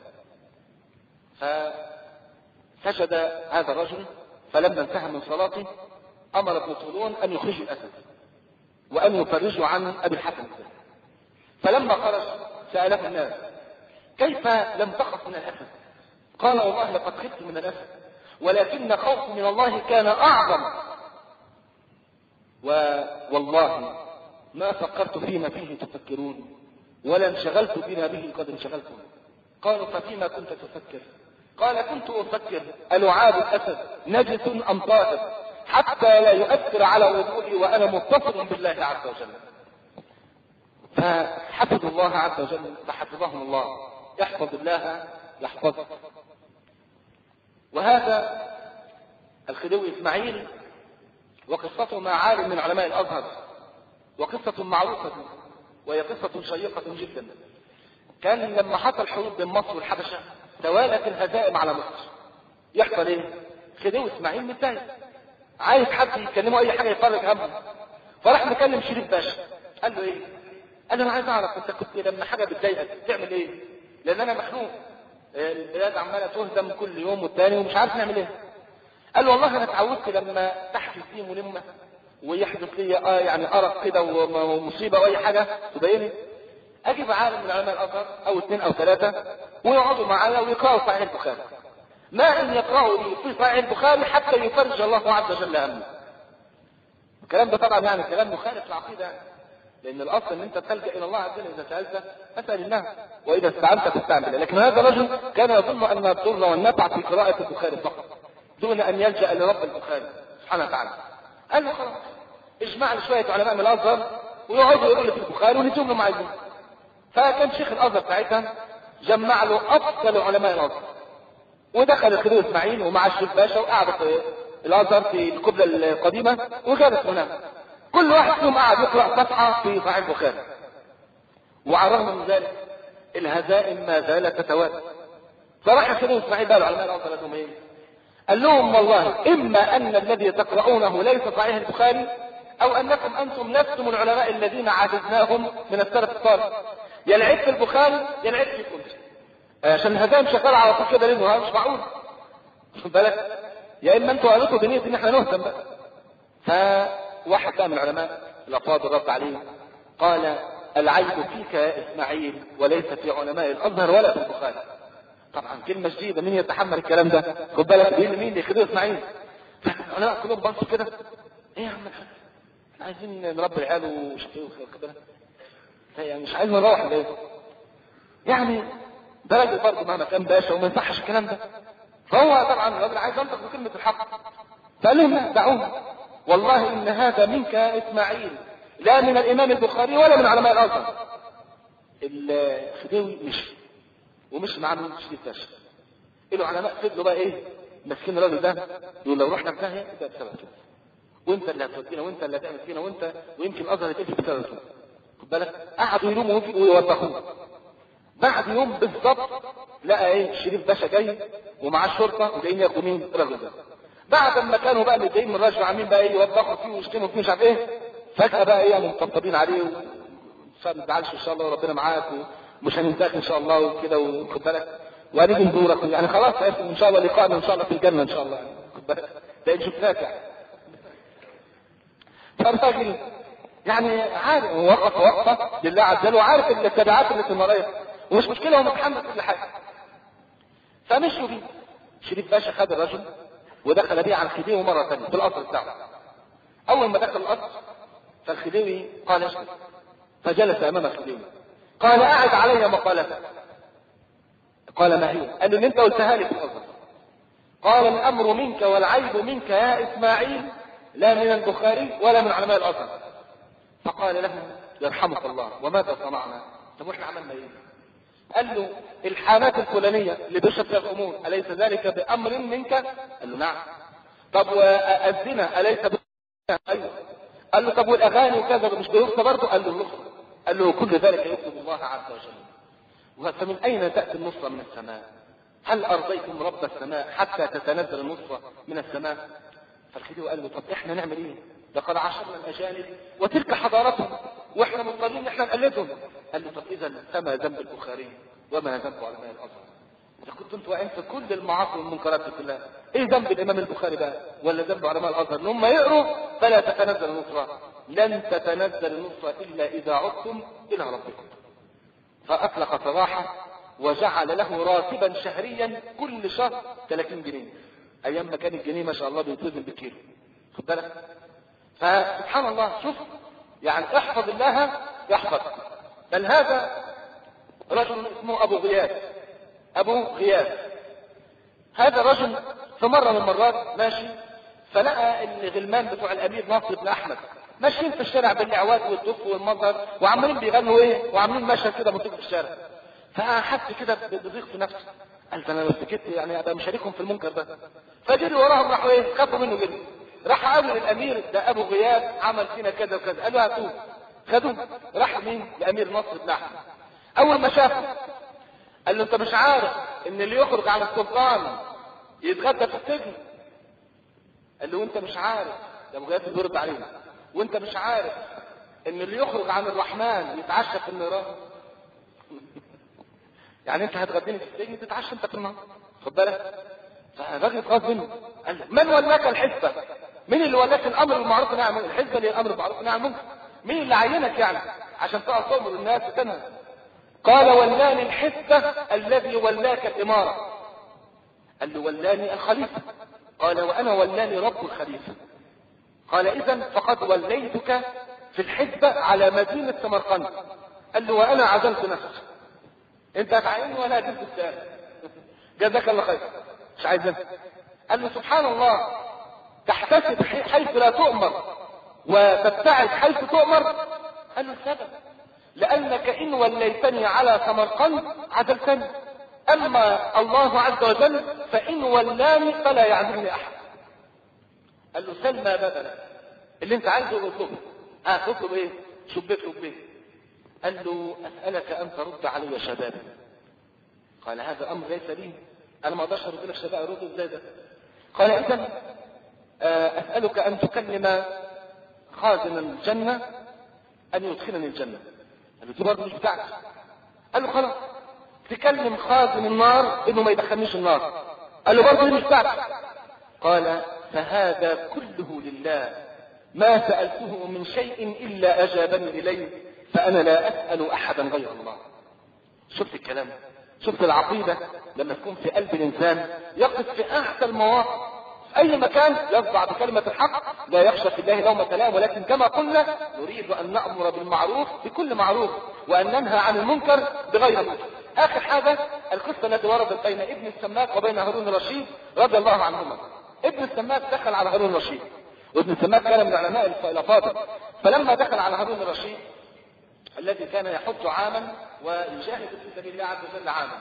فسجد هذا الرجل، فلما انتهى من صلاته امر ابن طولون ان يخرج الاسد وان يفرجوا عن ابي الحسن. فلما خرج ساله الناس: كيف لم تخف من الاسد؟ قال: والله لقد خفت من الاسد، ولكن خوفي من الله كان اعظم، والله ما فكرت فيما فيه تفكرون ولا انشغلت بما به قد انشغلتم. قالوا: ففيما كنت تفكر؟ قال: كنت افكر ألعاب الاسد نجس ام طاهر حتى لا يؤثر على وضوئي وانا متصل بالله عز وجل. فحفظوا الله عز وجل فحفظهم الله. يحفظ الله يحفظك. وهذا الخديوي اسماعيل وقصته مع عالم من علماء الازهر، وقصة معروفة وهي قصة شيقة جدا. كان لما حصل حروب بين مصر والحبشة توالت الهزائم على مصر، يحصل ايه؟ خديوي اسماعيل متضايق، عايز حد يكلمه اي حاجة يفرج همه، فراح مكلم شريف باشا. قال له ايه؟ قال له: انا عايز اعرف انت كنت لما حاجة بتضايقك تعمل ايه؟ لان انا مخنوق، البلاد عمالة تهدم كل يوم والتاني ومش عارف نعمل ايه. قال له: والله انا اتعودت لما تحدث لي ملمة ويحدث لي اه يعني ارق كده ومصيبة او اي حاجة تبيني، اجيب عالم من علماء الازهر او اثنين او ثلاثة ويقعدوا معايا ويقرأوا صحيح البخاري، ما ان يقرأوا لي في صحيح البخاري حتى يفرج الله عز وجل همه. الكلام ده طبعا يعني كلام مخالف للعقيدة، لان الاصل ان انت تلجأ الى الله عز وجل اذا سألت فاسأل الله واذا استعنت فاستعن. لكن هذا الرجل كان يظن ان الضر والنفع في قراءة البخاري فقط دون ان يلجأ لرب البخاري سبحانه وتعالى. قال له: خلاص اجمع لي شويه علماء من الازهر ويقعدوا يقولوا في البخاري ونديهم لهم عايزين. فكان شيخ الازهر ساعتها جمع له افضل علماء الازهر، ودخل الخديوي اسماعيل ومع الشيخ باشا وقعدوا في الازهر في القبله القديمه وجلس هناك. كل واحد فيهم قعد يقرا صفحه في صحيح البخاري. وعلى الرغم من ذلك الهزائم ما زالت تتوالى. فراح الخديوي اسماعيل بقى العلماء الازهر قال لهم ايه؟ قال لهم والله اما ان الذي تقرؤونه ليس صحيح البخاري او انكم انتم لستم العلماء الذين عجزناهم من السلف الصالح. يا العيب في البخاري يا العيب فيكم، عشان الهزائم شغاله على طول كده لانه مش معقول. خد بالك، يا اما انتوا قالتوا بنيه ان احنا نهتم بقى. فواحد بقى من العلماء الافاضل رد عليه قال العيب فيك يا اسماعيل وليس في علماء الازهر ولا في البخاري. طبعا كلمه شديده، مين يتحمل الكلام ده؟ خد بالك مين مين اللي يخدم اسماعيل؟ العلماء كلهم بصوا كده، ايه يا عم الحاج؟ احنا عايزين نربي العيال وشقيه وكده، يعني مش عايزين نروح البيت. يعني ده راجل برضه مهما كان باشا وما يصحش الكلام ده. فهو طبعا الراجل عايز ينطق بكلمه الحق. فقال لهم لا دعوه، والله ان هذا منك يا اسماعيل لا من الامام البخاري ولا من علماء الازهر. الخديوي مشي ومشي معاه من شريف باشا. العلماء فضلوا بقى ايه؟ ماسكين الراجل ده يقول لو رحنا في داهيه يبقى بسبب كده، وانت اللي هتودينا وانت اللي هتعمل فينا وانت ويمكن الازهر يتقفل بسبب كده. خد بالك، قعدوا يلوموا ويوبخوه. بعد يوم بالظبط لقى ايه؟ شريف باشا جاي ومعاه الشرطه وجايين ياخدوا مين؟ الراجل ده. بعد ما كانوا بقى متضايقين من الرجل عاملين بقى ايه؟ يوبخوا فيه ويشتموا فيه مش عارف ايه، فجاه بقى ايه؟ يعني مطبطبين عليه ما تزعلش ان شاء الله وربنا معاك ومش هننساك ان شاء الله وكده، وخد بالك وهنيجي نزورك يعني خلاص ان شاء الله لقاءنا ان شاء الله في الجنه ان شاء الله يعني. خد بالك ده شفناك يعني. فالراجل يعني عارف وقف وقفه لله عز وجل وعارف التبعات اللي في المرايا ومش مشكله هو متحمل كل حاجه. فمشوا بيه. شريف باشا خد الرجل ودخل بيه على الخديوي مره ثانيه في القصر بتاعه. اول ما دخل القصر فالخديوي قال اسكت، فجلس امام الخديوي قال اعد علي مقالتك. قال ما هي؟ قال له ان انت قلتها لي في القصر. قال الامر منك والعيب منك يا اسماعيل لا من البخاري ولا من علماء الازهر. فقال له يرحمك الله وماذا صنعنا؟ طب واحنا عملنا ايه؟ قال له الحالات الفلانيه اللي بيشرب فيها الامور اليس ذلك بامر منك؟ قال له نعم. طب والزنا اليس ب... ايوه. قال له طب والاغاني وكذا مش بيرقص برضه؟ قال له الرقص. قال له كل ذلك يكتب الله عز وجل. فمن اين تاتي النصره من السماء؟ هل ارضيتم رب السماء حتى تتنزل النصره من السماء؟ فالخديوي قال له طب احنا نعمل ايه؟ لقد عاشرنا الاجانب وتلك حضارتهم واحنا مضطرين ان احنا نقلدهم. قال له طب اذا فما ذنب البخاري وما ذنب علماء الازهر؟ اذا كنت انتوا واقعين في كل المعاصي والمنكرات دي كلها، ايه ذنب الامام البخاري بقى ولا ذنب علماء الازهر؟ ان هم يقروا فلا تتنزل النصره. لن تتنزل النصره الا اذا عدتم الى ربكم. فاطلق سراحه وجعل له راتبا شهريا كل شهر ثلاثين جنيه. ايام ما كان الجنيه ما شاء الله بيتوزن بالكيلو. خد بالك؟ فسبحان الله شوف يعني احفظ الله يحفظك. بل هذا رجل اسمه ابو غياث. ابو غياث هذا رجل في مره من المرات ماشي فلقى الغلمان بتوع الامير ناصر بن احمد ماشيين في الشارع بالاعواد والدف والمظهر وعمالين بيغنوا ايه وعاملين مشهد كده موسيقى في الشارع. فحس كده بضيق في نفسه، قال ده انا لو سكت يعني ابقى مشاركهم في المنكر ده. فجري وراهم راحوا ايه خافوا منه جدا. راح قالوا للامير ده ابو غياث عمل فينا كذا وكذا. قالوا هاتوه. خدوه راح مين؟ لامير نصر بن احمد. اول ما شافه قال له انت مش عارف ان اللي يخرج عن السلطان يتغدى في السجن؟ قال له وانت مش عارف؟ ده ابو غياث بيرد عليه. وانت مش عارف ان اللي يخرج عن الرحمن يتعشى في النيران؟ يعني انت هتغديني في السجن تتعشى انت في النار. خد بالك؟ فالراجل اتغاظ منه قال له من ولاك الحزبه؟ مين اللي ولاك الامر بالمعروف والنهي عن المنكر؟ الحزبه اللي الامر بالمعروف والنهي عن المنكر. مين اللي عينك يعني عشان تقف تامر الناس وتنهى؟ قال ولاني الحزبه الذي ولاك الاماره. قال له ولاني الخليفه. قال وانا ولاني رب الخليفه. قال اذا فقد وليتك في الحزبه على مدينه سمرقند. قال له وانا عزلت نفسي. انت هتعيني ولا هتجيب الثاني؟ جزاك الله خير. مش عايز انت. قال له سبحان الله تحتسب حيث لا تؤمر وتبتعد حيث تؤمر؟ قال له السبب لأنك إن وليتني على سمرقند عدلتني، أما الله عز وجل فإن ولاني فلا يعذرني أحد. قال له سل ما بدل اللي انت عايزه اطلبه. اه تطلب ايه؟ شبيك شبيك. قال له أسألك أن ترد علي شبابي. قال هذا أمر ليس لي، أنا ما أقدرش أرد لك شباب، أرد إزاي ده؟ قال إذن أسألك أن تكلم خازن الجنة أن يدخلني الجنة. قال له دي برضه مش بتاعتي. قال له خلاص تكلم خازن النار إنه ما يدخلنيش النار. قال له برضه دي مش بتاعتي. قال فهذا كله لله، ما سألته من شيء إلا أجابني إليه، فأنا لا أسأل أحدا غير الله. شفت الكلام؟ شفت العقيدة لما تكون في قلب الإنسان يقف في أحسن المواقف في أي مكان يصدع بكلمة الحق، لا يخشى في الله لومة لائم، ولكن كما قلنا نريد أن نأمر بالمعروف بكل معروف وأن ننهى عن المنكر بغير منكر. آخر حاجة القصة التي وردت بين ابن السماك وبين هارون الرشيد رضي الله عنهما. ابن السماك دخل على هارون الرشيد، وابن السماك كان من علماء الفاضل، فلما دخل على هارون الرشيد الذي كان يحج عاما ويجاهد في سبيل الله عز وجل عاما،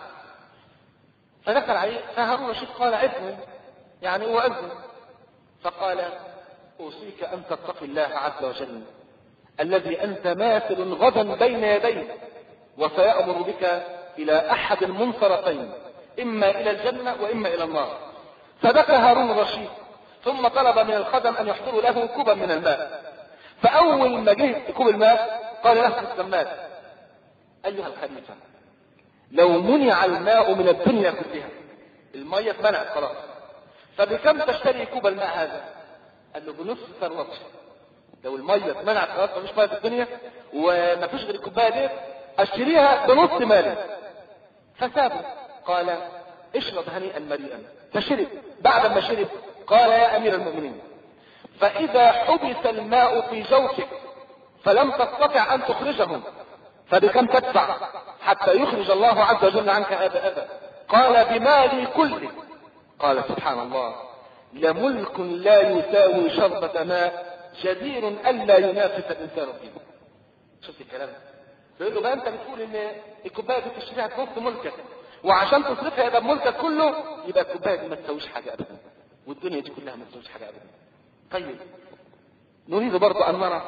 فدخل عليه فهارون الرشيد قال ابن يعني هو أذن، فقال أوصيك أن تتقي الله عز وجل الذي أنت ماثل غدا بين يديه وسيأمر بك إلى أحد المنصرتين، إما إلى الجنة وإما إلى النار. فبكى هارون الرشيد ثم طلب من الخدم أن يحضروا له كوبا من الماء. فأول ما جه كوب الماء قال له السماك أيها الخليفة لو منع الماء من الدنيا كلها، المية اتمنعت خلاص، فبكم تشتري كوب الماء هذا؟ قال له بنصف ثروتي. لو المية اتمنعت خلاص مفيش مية في الدنيا ومفيش غير الكوباية دي اشتريها بنص مالي. فسابه قال اشرب هنيئا مريئا. فشرب. بعد ما شرب قال يا امير المؤمنين فاذا حبس الماء في جوفك فلم تستطع ان تخرجه فبكم تدفع حتى يخرج الله عز وجل عنك هذا اذى؟ قال بمالي كله. قال سبحان الله لملك لا يساوي شربة ماء جدير الا ينافس الانسان فيه. شفت الكلام؟ بيقول له بقى انت بتقول ان الكوبايه دي تشتريها بنص ملكك وعشان تصرفها يبقى بملكك كله، يبقى الكوبايه دي ما تساويش حاجه ابدا والدنيا دي كلها ما تساويش حاجه ابدا. طيب نريد برضه ان نرى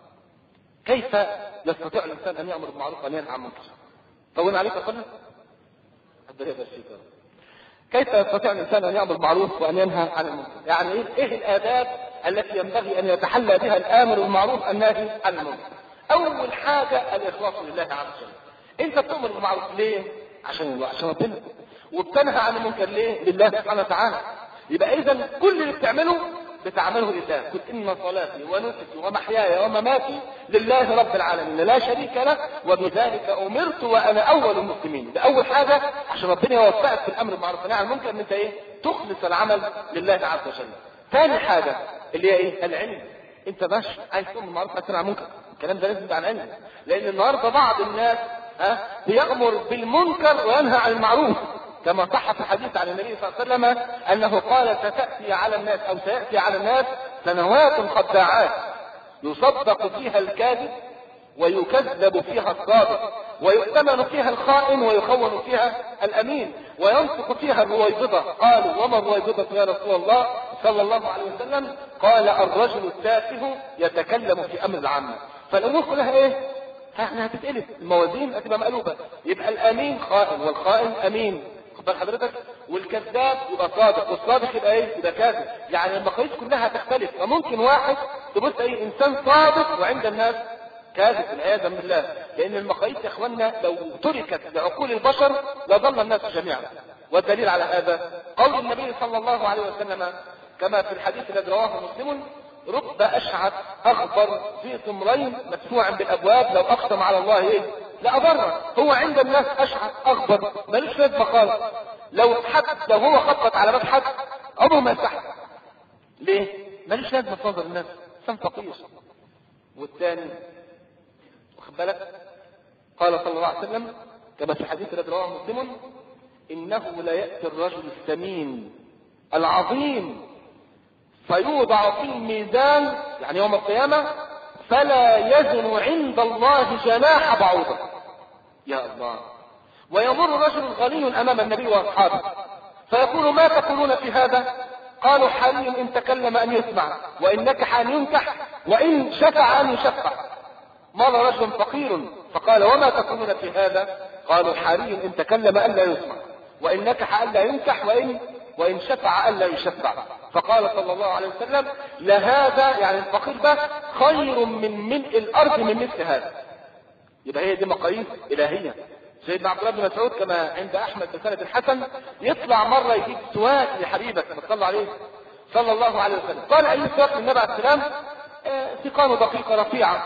كيف يستطيع الانسان ان يامر بالمعروف وان ينهى عن المنكر. طولنا عليك اقولها الدنيا بس فيك. كيف يستطيع الانسان ان يامر بالمعروف وان ينهى عن المنكر؟ يعني ايه ايه الاداب التي ينبغي ان يتحلى بها الامر بالمعروف الناهي عن المنكر؟ اول حاجه الاخلاص لله عز وجل. انت بتامر بالمعروف ليه؟ عشان عشان ربنا. وبتنهى عن المنكر ليه؟ لله سبحانه وتعالى. يبقى اذا كل اللي بتعمله بتعمله لله. قل ان صلاتي ونسكي ومحياي ومماتي لله رب العالمين لا شريك له وبذلك امرت وانا اول المسلمين. ده اول حاجه عشان ربنا يوفقك في الامر بالمعروف والنهي عن المنكر ان انت ايه؟ تخلص العمل لله عز وجل. ثاني حاجه اللي هي ايه؟ العلم. انت ماشي عايز تؤمر بالمعروف وتنهى عن المنكر، الكلام ده لازم يبقى عن علم. لان النهارده بعض الناس ها بيأمر بالمنكر وينهى عن المعروف، كما صح في حديث عن النبي صلى الله عليه وسلم انه قال ستأتي على الناس او سيأتي على الناس سنوات خداعات يصدق فيها الكاذب ويكذب فيها الصادق ويؤتمن فيها الخائن ويخون فيها الامين وينطق فيها الرويبضة. قالوا وما الرويبضة يا رسول الله صلى الله عليه وسلم؟ قال الرجل التافه يتكلم في امر العامة. فالامور كلها ايه؟ احنا هتتقلب الموازين هتبقى مقلوبة. يبقى الامين خائن والخائن امين، خد بال حضرتك، والكذاب يبقى صادق والصادق يبقى ايه؟ يبقى كاذب. يعني المقاييس كلها هتختلف. فممكن واحد تبص اي انسان صادق وعند الناس كاذب والعياذا بالله. لان المقاييس يا اخوانا لو تركت لعقول البشر لضل الناس جميعا. والدليل على هذا قول النبي صلى الله عليه وسلم كما في الحديث الذي رواه مسلم رب اشعث اغبر ذي طمرين مدفوع بالابواب لو اقسم على الله ايه؟ لأضره. هو عند الناس اشعث اغبر ملوش لازمه خالص. لو حد لو هو خبط على باب حد عمره ما يفتح. ليه؟ ملوش لازمه في نظر الناس، انسان فقير. والثاني واخد بالك قال صلى الله عليه وسلم كما في الحديث الذي رواه مسلم انه لا ياتي الرجل السمين العظيم فيوضع في الميزان يعني يوم القيامة فلا يزن عند الله جناح بعوضة. يا الله. ويمر رجل غني امام النبي واصحابه فيقول ما تقولون في هذا؟ قالوا حري ان تكلم ان يسمع، وان نكح ان ينكح، وان شفع ان يشفع. مر رجل فقير فقال وما تقولون في هذا؟ قالوا حري ان تكلم ان لا يسمع، وان نكح ان لا ينكح، وان وان شفع ان لا يشفع. فقال صلى الله عليه وسلم لهذا يعني الفقير ده خير من ملء الارض من مثل هذا. يبقى هي دي مقاييس الهيه. سيدنا عبد الله بن مسعود كما عند احمد بسند الحسن يطلع مره يجيب سواك لحبيبك صلى عليه صلى الله عليه وسلم. قال اي سواك للنبي عليه السلام؟ آه سقانه دقيقه رفيعه،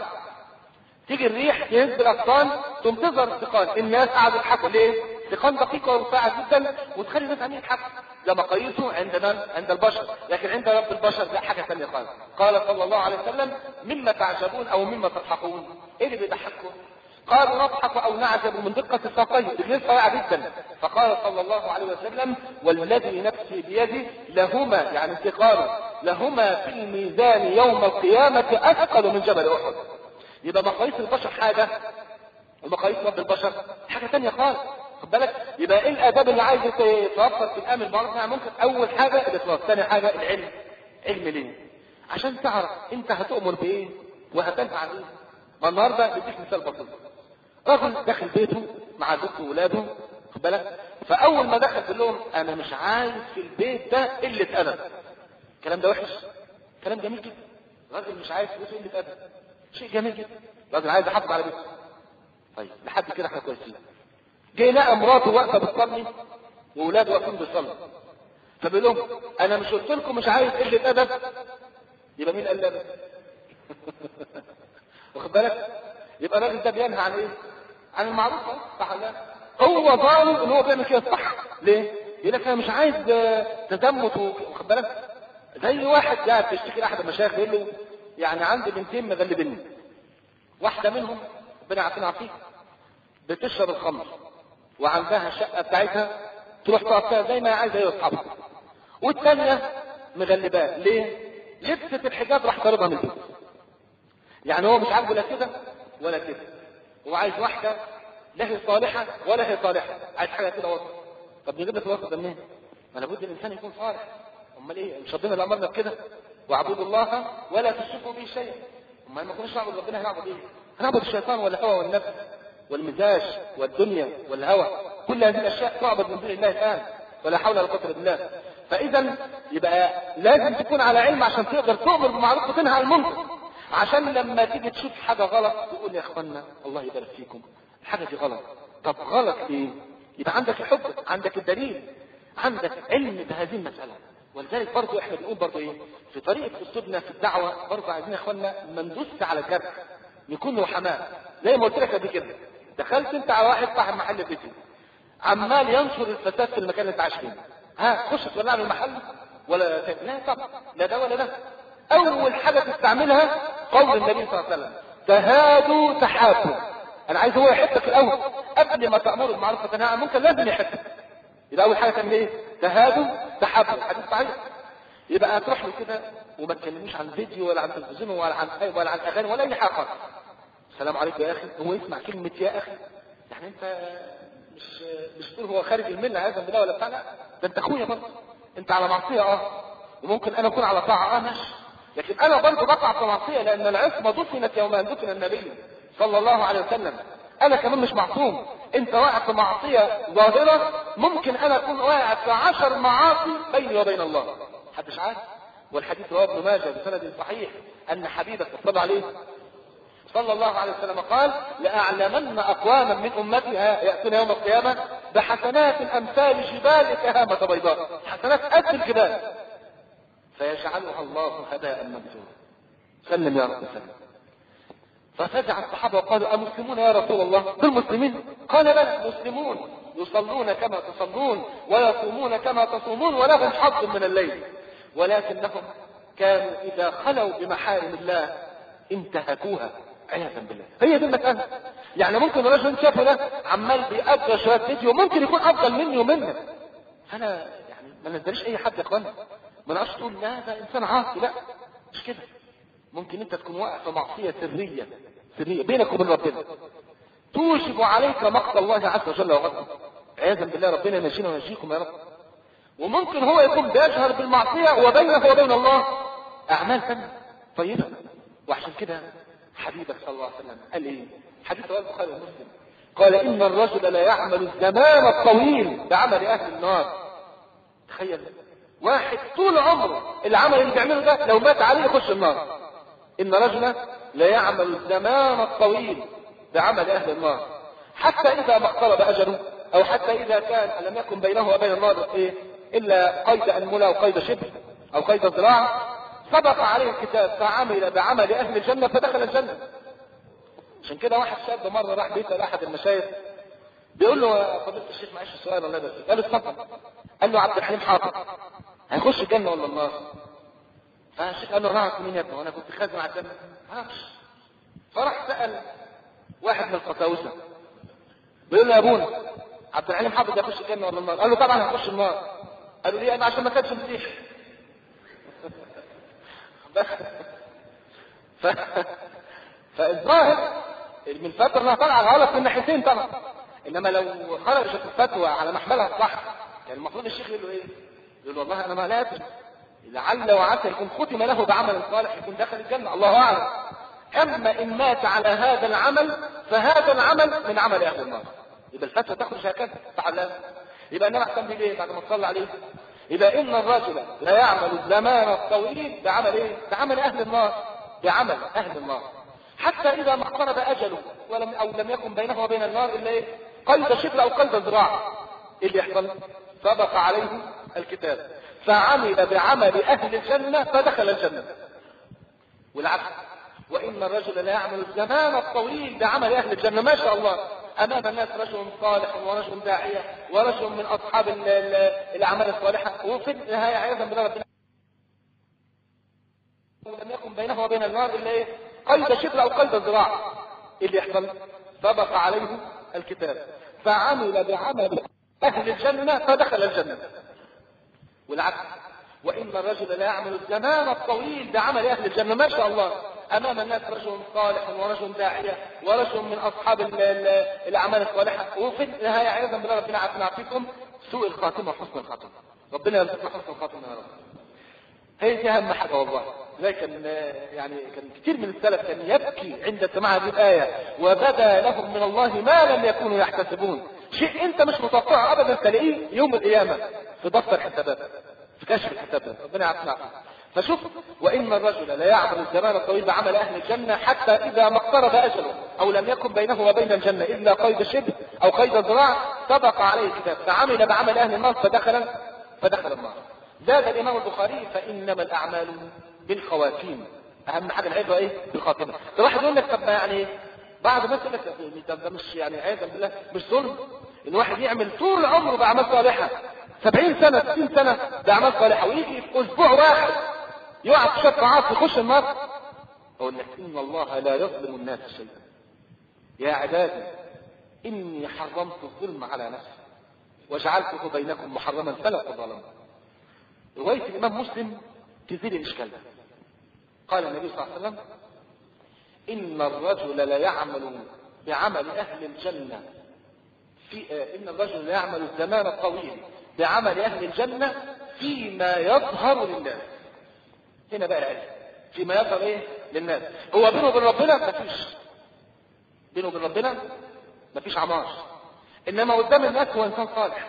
تيجي الريح تهز الاغصان تنتظر السقان. الناس قعدوا يضحكوا ليه؟ سقان دقيقه ورفيعه جدا وتخلي الناس عمالين يضحكوا. ده مقاييسه عندنا عند البشر، لكن عند رب البشر ده حاجه ثانيه خالص. قال صلى الله عليه وسلم مما تعجبون او مما تضحكون؟ ايه اللي بيضحككم؟ قالوا نضحك او نعجب من دقه ساقيه، رجلين رفيعه جدا. فقال صلى الله عليه وسلم والذي نفسي بيده لهما يعني سقان لهما في الميزان يوم القيامه اثقل من جبل احد. يبقى مقاييس البشر حاجه ومقاييس رب البشر حاجه ثانيه خالص. خد بالك. يبقى ايه الاداب اللي عايز يتوفر في الامن المعروف؟ يعني ممكن اول حاجه الاخلاص، ثاني حاجه العلم. علم ليه؟ عشان تعرف انت هتؤمر بايه وهتنفع عن ايه. ما النهارده بديك مثال بسيط. رجل داخل بيته مع زوجته واولاده، خد بالك، فاول ما دخل قال لهم انا مش عايز في البيت ده قله ادب. الكلام ده وحش؟ كلام جميل جدا. الراجل مش عايز في بيته قله ادب، شيء جميل جدا. الراجل عايز يحافظ على بيته. طيب لحد كده احنا كويسين. جه لقى مراته واقفه بتصلي واولاده واقفين بيصلوا، فبيقول لهم انا مش قلت لكم مش عايز قله ادب؟ يبقى مين قال ادب؟ واخد بالك؟ يبقى الراجل ده بينهى عن ايه؟ عن المعروف. صح ولا لا؟ هو ظالم ان هو بيعمل كده صح. ليه؟ يقول لك انا مش عايز تزمت. واخد بالك؟ زي واحد قاعد تشتكي لاحد المشايخ يقول له يعني عندي بنتين مغلبيني، واحده منهم ربنا يعافينا فيها بتشرب الخمر وعندها الشقه بتاعتها تروح تقعد فيها زي ما هي عايزه هي واصحابها، والثانيه مغلباه. ليه؟ لبست الحجاب راح طردها من البيت. يعني هو مش عاجبه لا كده ولا كده، هو عايز واحده لا هي صالحه ولا هي صالحه، عايز حاجه كده وسط. طب نجيب لك الوسط ده منين؟ ما لابد الانسان يكون صالح. امال ايه؟ مش ربنا اللي امرنا بكده؟ واعبدوا الله ولا تشركوا به شيئا. امال ما كناش نعبد ربنا هنعبد ايه؟ هنعبد الشيطان والهوى والنفس والمزاج والدنيا والهوى، كل هذه الاشياء تعبد من دون الله تعالى، ولا حول ولا قوه الا بالله. فاذا يبقى لازم تكون على علم عشان تقدر تؤمر بالمعروف وتنهى عن المنكر، عشان لما تيجي تشوف حاجه غلط تقول يا اخوانا الله يبارك فيكم الحاجه دي غلط. طب غلط ليه؟ يبقى عندك الحب، عندك الدليل، عندك علم بهذه المساله. ولذلك برضه احنا بنقول برضه ايه في طريقه اسلوبنا في الدعوه، برضه عايزين يا اخوانا ما ندوس على الجرح، نكون رحماء. زي ما قلت لك قبل كده، دخلت انت على واحد صاحب محل بيتي عمال ينشر الفساد في المكان اللي انت عايش فيه، ها تخش تولع له المحل ولا ت... لا طبعا، لا ده ولا ده. اول حاجه تستعملها قول النبي صلى الله عليه وسلم تهادوا تحابوا. انا عايز هو يحبك الاول قبل ما تامره بالمعروف وتنهى عن المنكر، لازم يحبك. يبقى اول حاجه تعمل ايه؟ تهادوا تحابوا، حديث صحيح. يبقى تروح له كده وما تكلموش عن فيديو ولا عن تلفزيون ولا عن ولا عن اغاني ولا اي حاجه. السلام عليكم يا اخي، هو يسمع كلمه يا اخي يعني انت مش مش تقول هو خارج المله عايز بالله ولا بتاع، لا ده انت اخويا برضه، انت على معصيه اه، وممكن انا اكون على طاعه اه ماشي، لكن انا برضه بقع في معصيه لان العصمه دفنت يوم ان دفن النبي صلى الله عليه وسلم. انا كمان مش معصوم، انت واقع في معصيه ظاهره، ممكن انا اكون واقع في عشر معاصي بيني وبين الله محدش عارف. والحديث رواه ابن ماجه بسند صحيح ان حبيبك صلى الله عليه صلى الله عليه وسلم قال لاعلمن اقواما من امتي ياتون يوم القيامه بحسنات امثال جبال كهامه بيضاء، حسنات قد الجبال، فيجعلها الله هباء منثورا. سلم يا رب سلم. ففزع الصحابه وقالوا امسلمون يا رسول الله؟ دول مسلمين؟ قال بل مسلمون يصلون كما تصلون ويصومون كما تصومون ولهم حظ من الليل، ولكنهم كانوا اذا خلوا بمحارم الله انتهكوها عياذا بالله. هي دي المساله. يعني ممكن الرجل شافه ده عمال بيقضي شويه فيديو ممكن يكون افضل مني ومنك، فانا يعني ما نزلش اي حد يا اخوانا، ما نعرفش تقول لا ده انسان عاصي، لا مش كده. ممكن انت تكون واقع في معصيه سريه سريه بينك وبين ربنا توجب عليك مقت الله عز وجل وغضبه، عياذا بالله، ربنا ينجينا وينجيكم يا رب. وممكن هو يكون بيجهر بالمعصيه وبينه وبين الله اعمال ثانيه طيبه. وعشان كده حبيبك صلى الله عليه وسلم قال ايه؟ حديث رواه البخاري ومسلم، قال ان الرجل لا يعمل الزمان الطويل بعمل اهل النار. تخيل واحد طول عمره العمل اللي بيعمله ده لو مات عليه يخش النار. ان رجلا لا يعمل الزمان الطويل بعمل اهل النار حتى اذا ما اقترب اجله، او حتى اذا كان لم يكن بينه وبين النار ايه الا قيد انمله او قيد شبر او قيد ذراع، سبق عليه الكتاب فعمل بعمل اهل الجنه فدخل الجنه. عشان كده واحد شاب مره راح بيسال احد المشايخ بيقول له يا فضيله الشيخ معلش السؤال الله يبارك، قال له اتفضل. قال له عبد الحليم حافظ هيخش الجنه ولا النار؟ فالشيخ قال له راح مين يا ابني وانا كنت خازن على الجنه؟ ما اعرفش. فراح سال واحد من القساوسه بيقول له يا ابونا عبد الحليم حافظ هيخش الجنه ولا النار؟ قال له طبعا هيخش النار. قال له ليه؟ انا عشان ما كانش مسيحي. ف... فالظاهر من فتره انها طالعه غلط من ناحيتين طبعا، انما لو خرجت الفتوى على محملها الصح يعني المفروض الشيخ يقول له ايه؟ يقول له والله انا ما لا ادري، لعل وعسى يكون ختم له بعمل صالح يكون دخل الجنه، الله اعلم. اما ان مات على هذا العمل فهذا العمل من عمل اهل النار. يبقى الفتوى تخرج هكذا فعلا. يبقى انما احسن بيه ايه بعد ما تصلي عليه؟ يبقى ان الرجل لا يعمل الزمان الطويل بعمل ايه؟ بعمل اهل النار، بعمل اهل النار حتى اذا ما اقترب اجله ولم او لم يكن بينه وبين النار الا ايه؟ قيد شبر او قيد ذراع. ايه اللي يحصل؟ سبق عليه الكتاب فعمل بعمل اهل الجنه فدخل الجنه. والعكس، وان الرجل لا يعمل الزمان الطويل بعمل اهل الجنه، ما شاء الله، امام الناس رجل صالح ورجل داعيه ورجل من اصحاب الاعمال الصالحه، وفي النهايه عياذا بالله ربنا ولم يكن بينه وبين النار الا ايه؟ قيد شبر او قيد ذراع. ايه اللي يحصل؟ سبق عليه الكتاب فعمل بعمل اهل الجنه فدخل الجنه. والعكس، وان الرجل لا يعمل الزمان الطويل بعمل اهل الجنه، ما شاء الله، امام الناس رجل صالح ورجل داعيه ورجل من اصحاب الاعمال الصالحه، وفي النهايه عياذا بالله ربنا عافينا فيكم سوء الخاتمه وحسن الخاتمه. ربنا يرزقنا حسن الخاتمه يا رب. هي دي اهم حاجه والله. زي كان يعني كان كثير من السلف كان يبكي عند سماع هذه الايه، وبدا لهم من الله ما لم يكونوا يحتسبون. شيء انت مش متوقعه ابدا تلاقيه يوم القيامه في دفتر حسابات، في كشف الحسابات. ربنا يعافينا. فشوف، وان الرجل لا يعمل الزمان الطويل بعمل اهل الجنه حتى اذا ما اقترب اجله او لم يكن بينه وبين الجنه الا قيد شبر او قيد ذراع سبق عليه الكتاب فعمل بعمل اهل النار فدخل فدخل النار. زاد الامام البخاري فانما الاعمال بالخواتيم. اهم حاجه العبره ايه؟ بالخاتمه. ده واحد يقول لك طب يعني بعد ما تقول لك ده مش يعني عياذا بالله مش ظلم ان واحد يعمل طول عمره باعمال صالحه سبعين سنه ستين سنه باعمال صالحه ويجي في اسبوع واحد يقع في شق عاصي يخش النار؟ اقول لك ان الله لا يظلم الناس شيئا. يا عبادي اني حرمت الظلم على نفسي وجعلته بينكم محرما فلا تظلموا. روايه الامام مسلم تزيد الاشكال ده. قال النبي صلى الله عليه وسلم ان الرجل لا يعمل بعمل اهل الجنه في ان الرجل لا يعمل الزمان الطويل بعمل اهل الجنه فيما يظهر للناس. هنا بقى العلم فيما يظهر ايه للناس. هو بينه وبين ربنا مفيش، بينه وبين ربنا مفيش عمار، انما قدام الناس هو انسان صالح،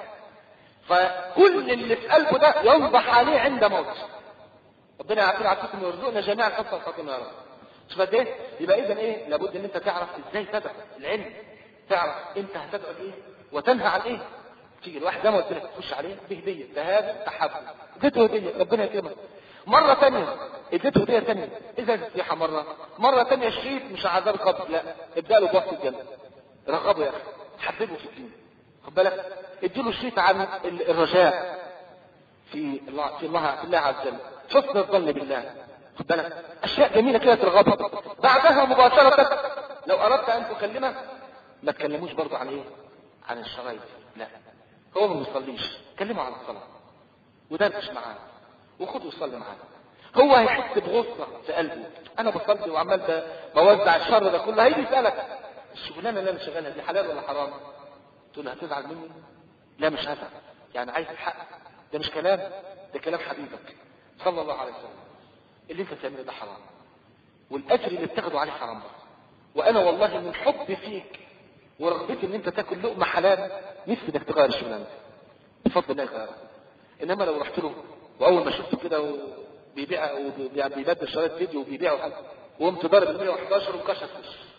فكل اللي في قلبه ده ينضح عليه عند موته. ربنا يعافينا ويعافيكم ويرزقنا جميعا حسن الخاتمه يا رب. شوف قد ايه؟ يبقى اذا ايه؟ لابد ان انت تعرف ازاي تدعو. العلم تعرف انت هتدعو بايه وتنهى عن ايه. تيجي الواحد زي ما قلت لك تخش عليه بهديه، ده هذا تحب، اديته هديه ربنا يكرمك. مره ثانيه اديته هديه ثانيه، اذا السياحه مره مره ثانيه شريط مش عذاب قبل، لا ابدا له بوقت الجنه، رغبه يا اخي، حببه في الدين، خد بالك، اديله شريط عن الرجاء في الله في الله في الله عز وجل، حسن الظن بالله، خد بالك، اشياء جميله كده ترغبها. بعدها مباشره لو اردت ان تكلمه ما تكلموش برضه عن ايه؟ عن الشرايط، لا هو ما بيصليش، كلمه عن الصلاه ودردش معاه وخده وصلي معاه. هو هيحس بغصه في قلبه، انا بصلي وعمال بوزع الشر ده كله. هيجي يسالك الشغلانه اللي انا شغالها دي حلال ولا حرام؟ تقول له هتزعل مني؟ لا مش هزعل. يعني عايز الحق، ده مش كلام، ده كلام حبيبك صلى الله عليه وسلم. اللي انت بتعمله ده حرام، والاجر اللي بتاخده عليه حرام. وانا والله من حبي فيك ورغبتي ان انت تاكل لقمه حلال نفسي انك تغير الشغلانه دي بفضل الله يغيرها. انما لو رحت له واول ما شفته كده وبيبيع وبيبدل شرايط فيديو وبيبيعوا حاجه وقمت ضارب ال مية وحداشر وكشف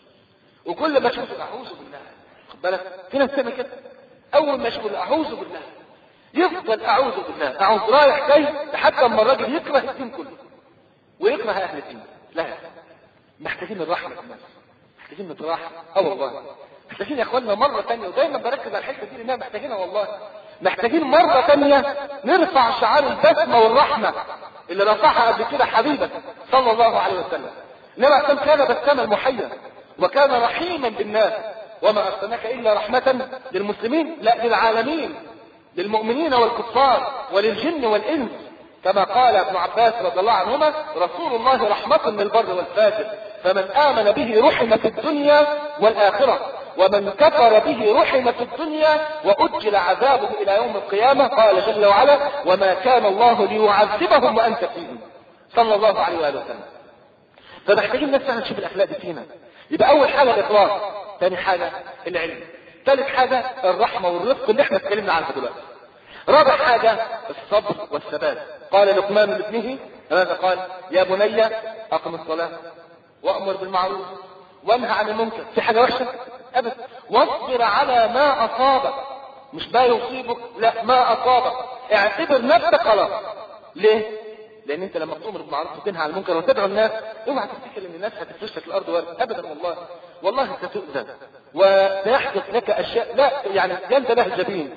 وكل ما اشوف اعوذ بالله، خد بالك في ناس تعمل كده، اول ما اشوف اعوذ بالله يفضل اعوذ بالله اعوذ رايح جاي لحد اما الراجل يكره الدين كله ويكره اهل الدين. لا، محتاجين الرحمه في الناس، محتاجين نتراحم. اه والله محتاجين يا اخوانا مره ثانيه، ودايما بركز على الحته دي لانها محتاجينها والله. محتاجين مره ثانيه نرفع شعار البسمه والرحمه اللي رفعها قبل كده حبيبك صلى الله عليه وسلم. انما كان بساما محيا وكان رحيما بالناس، وما ارسلناك الا رحمه للمسلمين، لا للعالمين، للمؤمنين والكفار وللجن والانس، كما قال ابن عباس رضي الله عنهما رسول الله رحمة للبر والفاجر، فمن آمن به رحم في الدنيا والآخرة، ومن كفر به رحم في الدنيا وأجل عذابه إلى يوم القيامة. قال جل وعلا وما كان الله ليعذبهم وأنت فيهم صلى الله عليه وآله وسلم. فمحتاجين نفسنا نشوف الأخلاق دي فينا. يبقى أول حاجة الإخلاص، ثاني حاجة العلم، ثالث حاجة الرحمة والرفق اللي احنا اتكلمنا عنها دلوقتي، رابع حاجة الصبر والثبات. قال لقمان لابنه ماذا قال؟ يا بني أقم الصلاة وأمر بالمعروف وانهى عن المنكر. في حاجة وحشة؟ أبدا. واصبر على ما أصابك، مش ما يصيبك، لا ما أصابك. اعتبر نفسك خلاص. ليه؟ لأن أنت لما تأمر بالمعروف وتنهى عن المنكر وتدعو الناس، اوعى تفتكر إن الناس هتفرش لك الأرض ورد، أبدا والله. والله ستؤذى وسيحدث لك أشياء لا يعني ينتبه الجبين،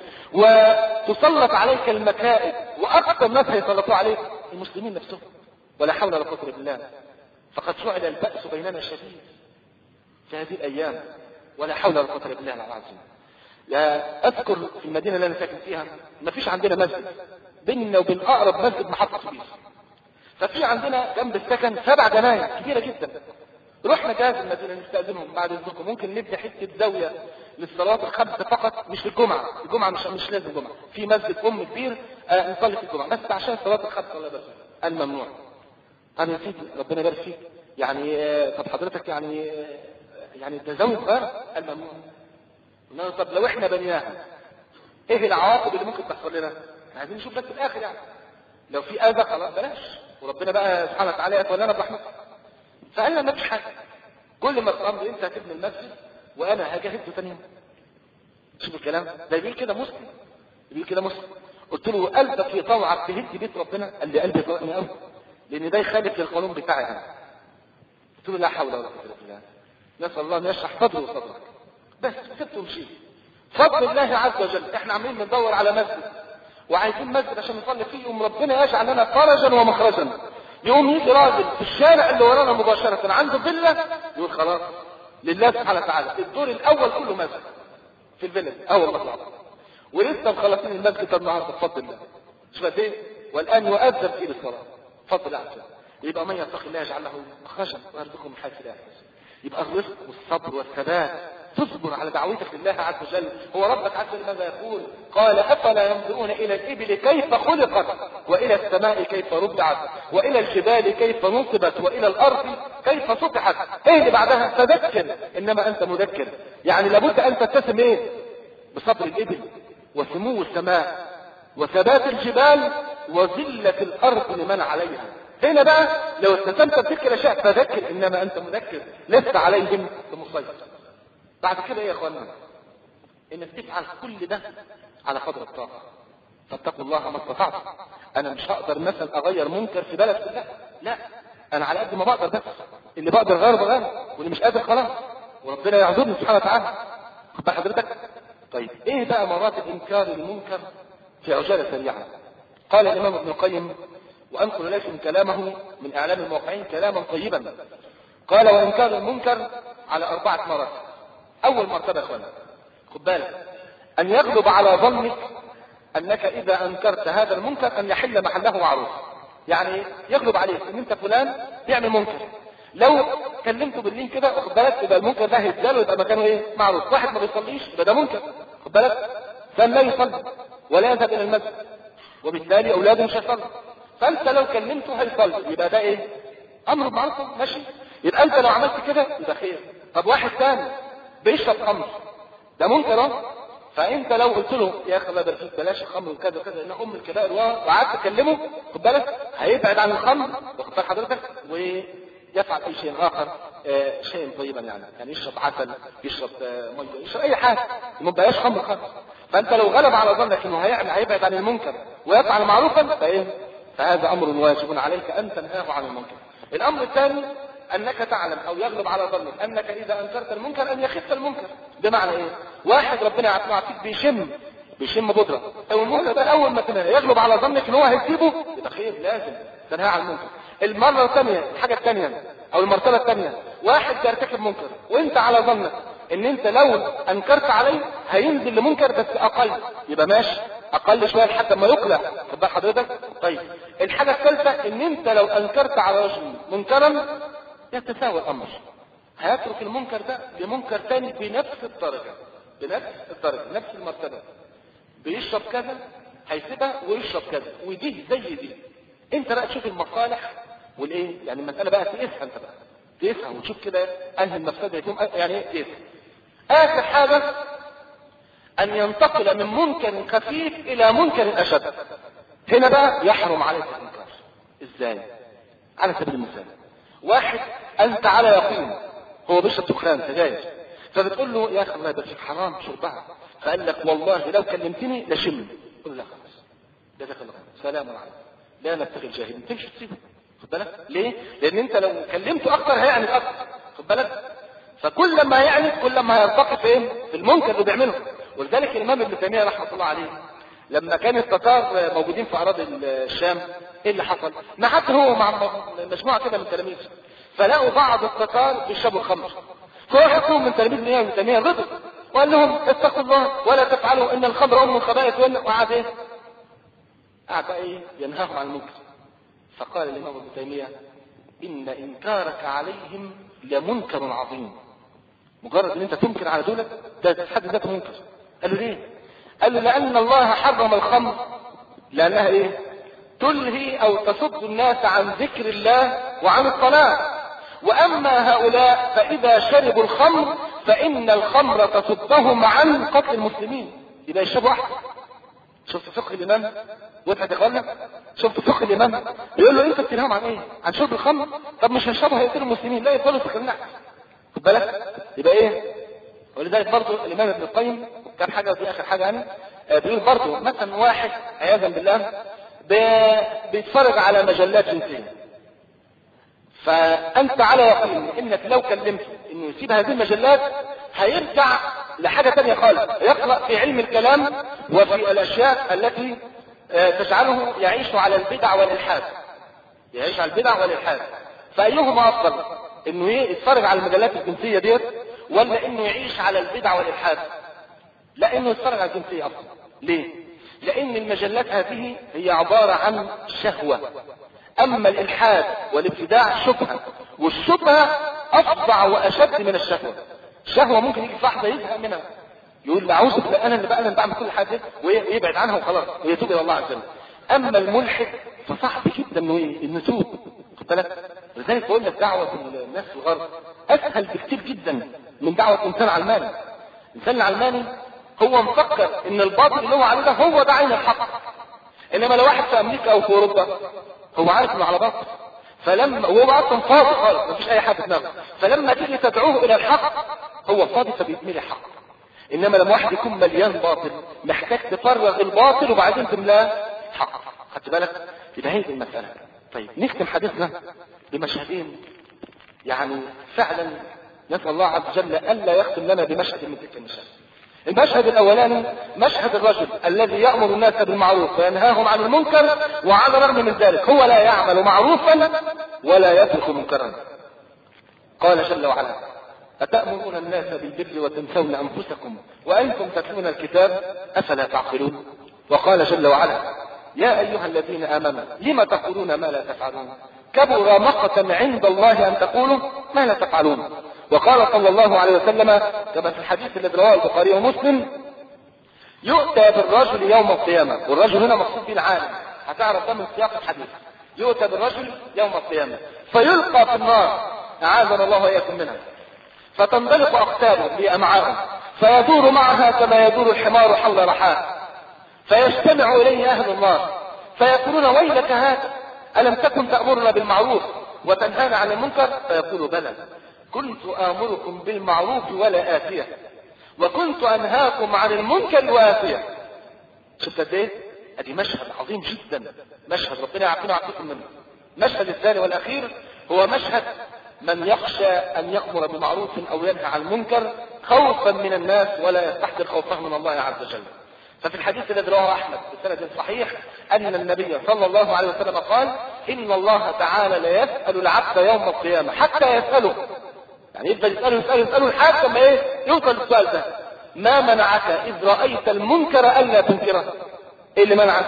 وتسلط عليك المكائد، وأكثر الناس هيسلطوا عليك المسلمين نفسهم. ولا حول ولا قوة إلا بالله. فقد شعل البأس بيننا شديد في هذه الأيام، ولا حول ولا قوة إلا بالله العظيم. لا أذكر في المدينة اللي أنا ساكن فيها ما فيش عندنا مسجد، بيننا وبين أقرب مسجد محطة أتوبيس. ففي عندنا جنب السكن سبع جناين كبيرة جدا. رحنا جهاز المدينة نستأذنهم بعد إذنكم ممكن نبني حتة زاوية للصلاة الخمسة فقط، مش للجمعة، الجمعة مش مش لازم الجمعة، في مسجد أم كبير آه نصلي في الجمعة، بس عشان الصلاة الخمسة الله يبارك فيك الممنوع. أنا يا سيدي ربنا يبارك فيك يعني آه طب حضرتك يعني آه يعني ده زاوية صغيرة الممنوع. طب لو إحنا بنياها إيه العواقب اللي ممكن تحصل لنا؟ عايزين نشوف بس في الآخر يعني. لو في أذى خلاص بلاش، وربنا بقى سبحانه وتعالى يتولانا برحمته. فقال ما فيش حاجة، كل ما الأمر انت هتبني المسجد وانا هجهزه ثاني يوم. شوف الكلام ده بيقول كده مسلم، بيقول كده مسلم. قلت له قلبك يطوعك تهد بيت ربنا؟ قال لي قلبي يطوعني قوي لان ده يخالف للقانون بتاعي انا. قلت له لا حول ولا قوه الا بالله، نسال الله ان يشرح صدره وصدرك. بس سبته ومشيت فضل الله عز وجل. احنا عاملين بندور على مسجد وعايزين مسجد عشان نصلي فيه، يوم ربنا يجعل لنا فرجا ومخرجا. يقوم يجي راجل في الشارع اللي ورانا مباشرة عنده فيلا يقول خلاص لله سبحانه وتعالى الدور الاول كله مسجد في الفيلا. اه والله العظيم. ولسه مخلصين المسجد النهارده بفضل الله. شوف قد ايه؟ والان يؤذن فيه للصلاه بفضل الله عز وجل. يبقى من يتقي الله يجعل له مخرجا ويرزقه من حيث لا يحتسب. يبقى الرزق والصبر والثبات، تصبر على دعوتك لله عز وجل. هو ربك عز وجل ماذا يقول؟ قال افلا ينظرون الى الابل كيف خلقت والى السماء كيف رفعت والى الجبال كيف نصبت والى الارض كيف سطحت. ايه اللي بعدها؟ فذكر انما انت مذكر. يعني لابد ان تتسم ايه؟ بصبر الابل وسمو السماء وثبات الجبال وذلة الارض لمن عليها. هنا بقى لو استسلمت بتلك الاشياء فذكر انما انت مذكر لست عليهم بمسيطر. بعد كده ايه يا اخوانا؟ انك تفعل كل ده على قدر الطاقه. فاتقوا الله ما استطعتم. انا مش هقدر مثلا اغير منكر في بلد كلها، لا انا على قد ما بقدر، بس اللي بقدر غير بغير واللي مش قادر خلاص وربنا يعذرني سبحانه وتعالى. خد حضرتك. طيب ايه بقى مراتب انكار المنكر في عجاله سريعه؟ قال الامام ابن القيم وانقل لكم كلامه من اعلام الموقعين كلاما طيبا. قال وانكار المنكر على اربعه مراتب. اول مرتبه يا اخوانا خد بالك ان يغلب على ظنك انك اذا انكرت هذا المنكر ان يحل محله معروف. يعني يغلب عليك ان انت فلان بيعمل منكر، لو كلمته باللين كده واخد بالك يبقى المنكر ده هيتزال ويبقى مكانه ايه؟ معروف. واحد ما بيصليش يبقى ده منكر، واخد بالك؟ فان لا يصلي ولا يذهب الى المسجد، وبالتالي اولاده مش هيصلي. فانت لو كلمته هيصلي، يبقى ده ايه؟ امر معروف ماشي. يبقى انت لو عملت كده يبقى خير. طب واحد ثاني بيشرب خمر، ده منكر اهو. فانت لو قلت له يا اخي الله يبارك فيك بلاش الخمر وكذا وكذا انها ام الكبائر وقعدت تكلمه خد بالك هيبعد عن الخمر واخد بال حضرتك ويفعل اي شيء اخر آه شيء طيبا يعني يعني يشرب عسل، يشرب آه ميه، يشرب اي حاجه ما بقاش خمر خالص. فانت لو غلب على ظنك انه هيعمل هيبعد عن المنكر ويفعل معروفا فايه؟ فهذا امر واجب عليك ان تنهاه عن المنكر. الامر الثاني انك تعلم او يغلب على ظنك انك اذا انكرت المنكر ان يخف المنكر. بمعنى ايه؟ واحد ربنا يعافيك بيشم بيشم بودره او المنكر ده اول ما تنهى يغلب على ظنك ان هو هيسيبه يبقى خير، لازم تنهى عن المنكر. المره الثانيه الحاجه الثانيه او المرتبه الثانيه واحد بيرتكب منكر وانت على ظنك ان انت لو انكرت عليه هينزل لمنكر بس اقل، يبقى ماشي اقل شويه لحد ما يقلع خد بال حضرتك. طيب الحاجه الثالثه ان انت لو انكرت على رجل منكرا يتساوى الامر، هيترك المنكر ده لمنكر ثاني بنفس الدرجه بنفس الدرجه نفس المرتبه، بيشرب كذا هيسيبها ويشرب كذا ودي زي دي. انت بقى تشوف المصالح والايه يعني المساله بقى تقيسها، انت بقى تقيسها وتشوف كده انهي المفسده يكون يعني ايه تقيسها. اخر حاجه ان ينتقل من منكر خفيف الى منكر اشد. هنا بقى يحرم عليك الانكار. ازاي؟ على سبيل المثال واحد انت على يقين هو بيشرب دخان سجاير فبتقول له يا اخي الله يبارك فيك حرام شربها، فقال لك والله لو كلمتني لشم، قل له خلاص جزاك الله خير سلام عليكم لا نبتغي الجاهلين، تمشي تسيبه خد بالك. ليه؟ لان انت لو كلمته اكتر هيعند اكتر خد بالك. فكل ما يعند كل ما هيرتقي فين؟ في المنكر اللي بيعمله. ولذلك الامام ابن تيميه رحمه الله عليه لما كان التتار موجودين في اراضي الشام ايه اللي حصل؟ ما حتى هو مع مجموعه كده من تلاميذه فلقوا بعض التتار بيشربوا الخمر، فواحد منهم من تلاميذ الامام ابن تيميه غضب وقال لهم اتقوا الله ولا تفعلوا ان الخمر ام الخبائث، وقعد ايه؟ قعد ايه؟ ينهاهم عن المنكر. فقال الامام ابن تيميه ان انكارك عليهم لمنكر عظيم. مجرد ان انت تنكر على دولة ده في حد ذاته منكر. قال له ليه؟ قال له لان الله حرم الخمر لانها ايه؟ تلهي او تصد الناس عن ذكر الله وعن الصلاة، واما هؤلاء فاذا شربوا الخمر فان الخمر تصدهم عن قتل المسلمين، يبقى يشربوا احسن. شفت فقه الامام؟ وضحت يا اخوانا؟ شفت فقه الامام؟ يقول له انت بتنهاهم عن ايه؟ عن شرب الخمر؟ طب مش هيشربوا هيقتلوا المسلمين، لا يفضلوا يسخنوا خد بالك. يبقى ايه؟ ولذلك برضه الامام ابن القيم كان حاجه دي اخر حاجه يعني بيقول برضه مثلا واحد عياذا بالله بيتفرج على مجلات جنسيه، فانت على يقين انك لو كلمته انه يسيب هذه المجلات هيرجع لحاجه ثانيه خالص، يقرا في علم الكلام وفي الاشياء التي تجعله يعيش على البدع والالحاد، يعيش على البدع والالحاد. فايهما افضل؟ انه يتفرج على المجلات الجنسيه ديت ولا انه يعيش على البدع والالحاد؟ لا انه يتفرج على الجنسيه افضل. ليه؟ لان المجلات هذه هي عباره عن شهوه، اما الالحاد والابتداع شبهه، والشبهه افظع واشد من الشهوه. الشهوه ممكن يجي في لحظه يزهق منها يقول لا اعوذ بالله انا اللي بقى انا بعمل كل حاجه ويبعد عنها وخلاص ويتوب الى الله عز وجل. اما الملحد فصعب جدا انه انه يتوب خد بالك. لذلك بقول لك دعوه الناس في الغرب اسهل بكثير جدا من دعوه انسان علماني. الانسان العلماني هو مفكر ان الباطل اللي هو عليه ده هو ده عين الحق، انما لو واحد في امريكا او في اوروبا هو عارف انه على باطل، فلما وهو اصلا فاضي خالص مفيش اي حاجه في دماغه، فلما تيجي تدعوه الى الحق هو فاضي فبيتملي حق. انما لما واحد يكون مليان باطل محتاج تفرغ الباطل وبعدين تملاه حق. خدت بالك؟ يبقى هي دي المساله. طيب نختم حديثنا بمشهدين يعني فعلا نسال الله عز وجل الا يختم لنا بمشهد من تلك المشاهد. المشهد الاولاني مشهد الرجل الذي يأمر الناس بالمعروف وينهاهم عن المنكر وعلى الرغم من ذلك هو لا يعمل معروفا ولا يترك منكرا. قال جل وعلا أتأمرون الناس بالبر وتنسون أنفسكم وأنتم تتلون الكتاب أفلا تعقلون. وقال جل وعلا يا أيها الذين آمنوا لم تقولون ما لا تفعلون كبر مقتا عند الله أن تقولوا ما لا تفعلون. وقال صلى الله عليه وسلم كما في الحديث الذي رواه البخاري ومسلم يؤتى بالرجل يوم القيامة، والرجل هنا مقصود به العالم، هتعرف ده من سياق الحديث. يؤتى بالرجل يوم القيامة فيلقى في النار أعاذنا الله وإياكم منها، فتنطلق أقتابه بأمعائه فيدور معها كما يدور الحمار حول رحاه، فيجتمع إليه أهل النار فيقولون ويلك هذا ألم تكن تأمرنا بالمعروف وتنهانا عن المنكر؟ فيقول بلى كنت آمركم بالمعروف ولا آتيه وكنت أنهاكم عن المنكر وآتيه. شفت قد ايه؟ ادي مشهد عظيم جدا، مشهد ربنا يعافينا ويعافيكم منه. المشهد الثاني والأخير هو مشهد من يخشى أن يأمر بمعروف أو ينهى عن المنكر خوفا من الناس ولا يستحضر خوفه من الله عز وجل. ففي الحديث الذي رواه أحمد بسند صحيح أن النبي صلى الله عليه وسلم قال إن الله تعالى لا يسأل العبد يوم القيامة حتى يسأله، يعني يفضل يسأله يسأله يسأله لحد ما ايه يوصل للسؤال ده: ما منعك إذ رأيت المنكر ألا تنكره؟ ايه اللي منعك؟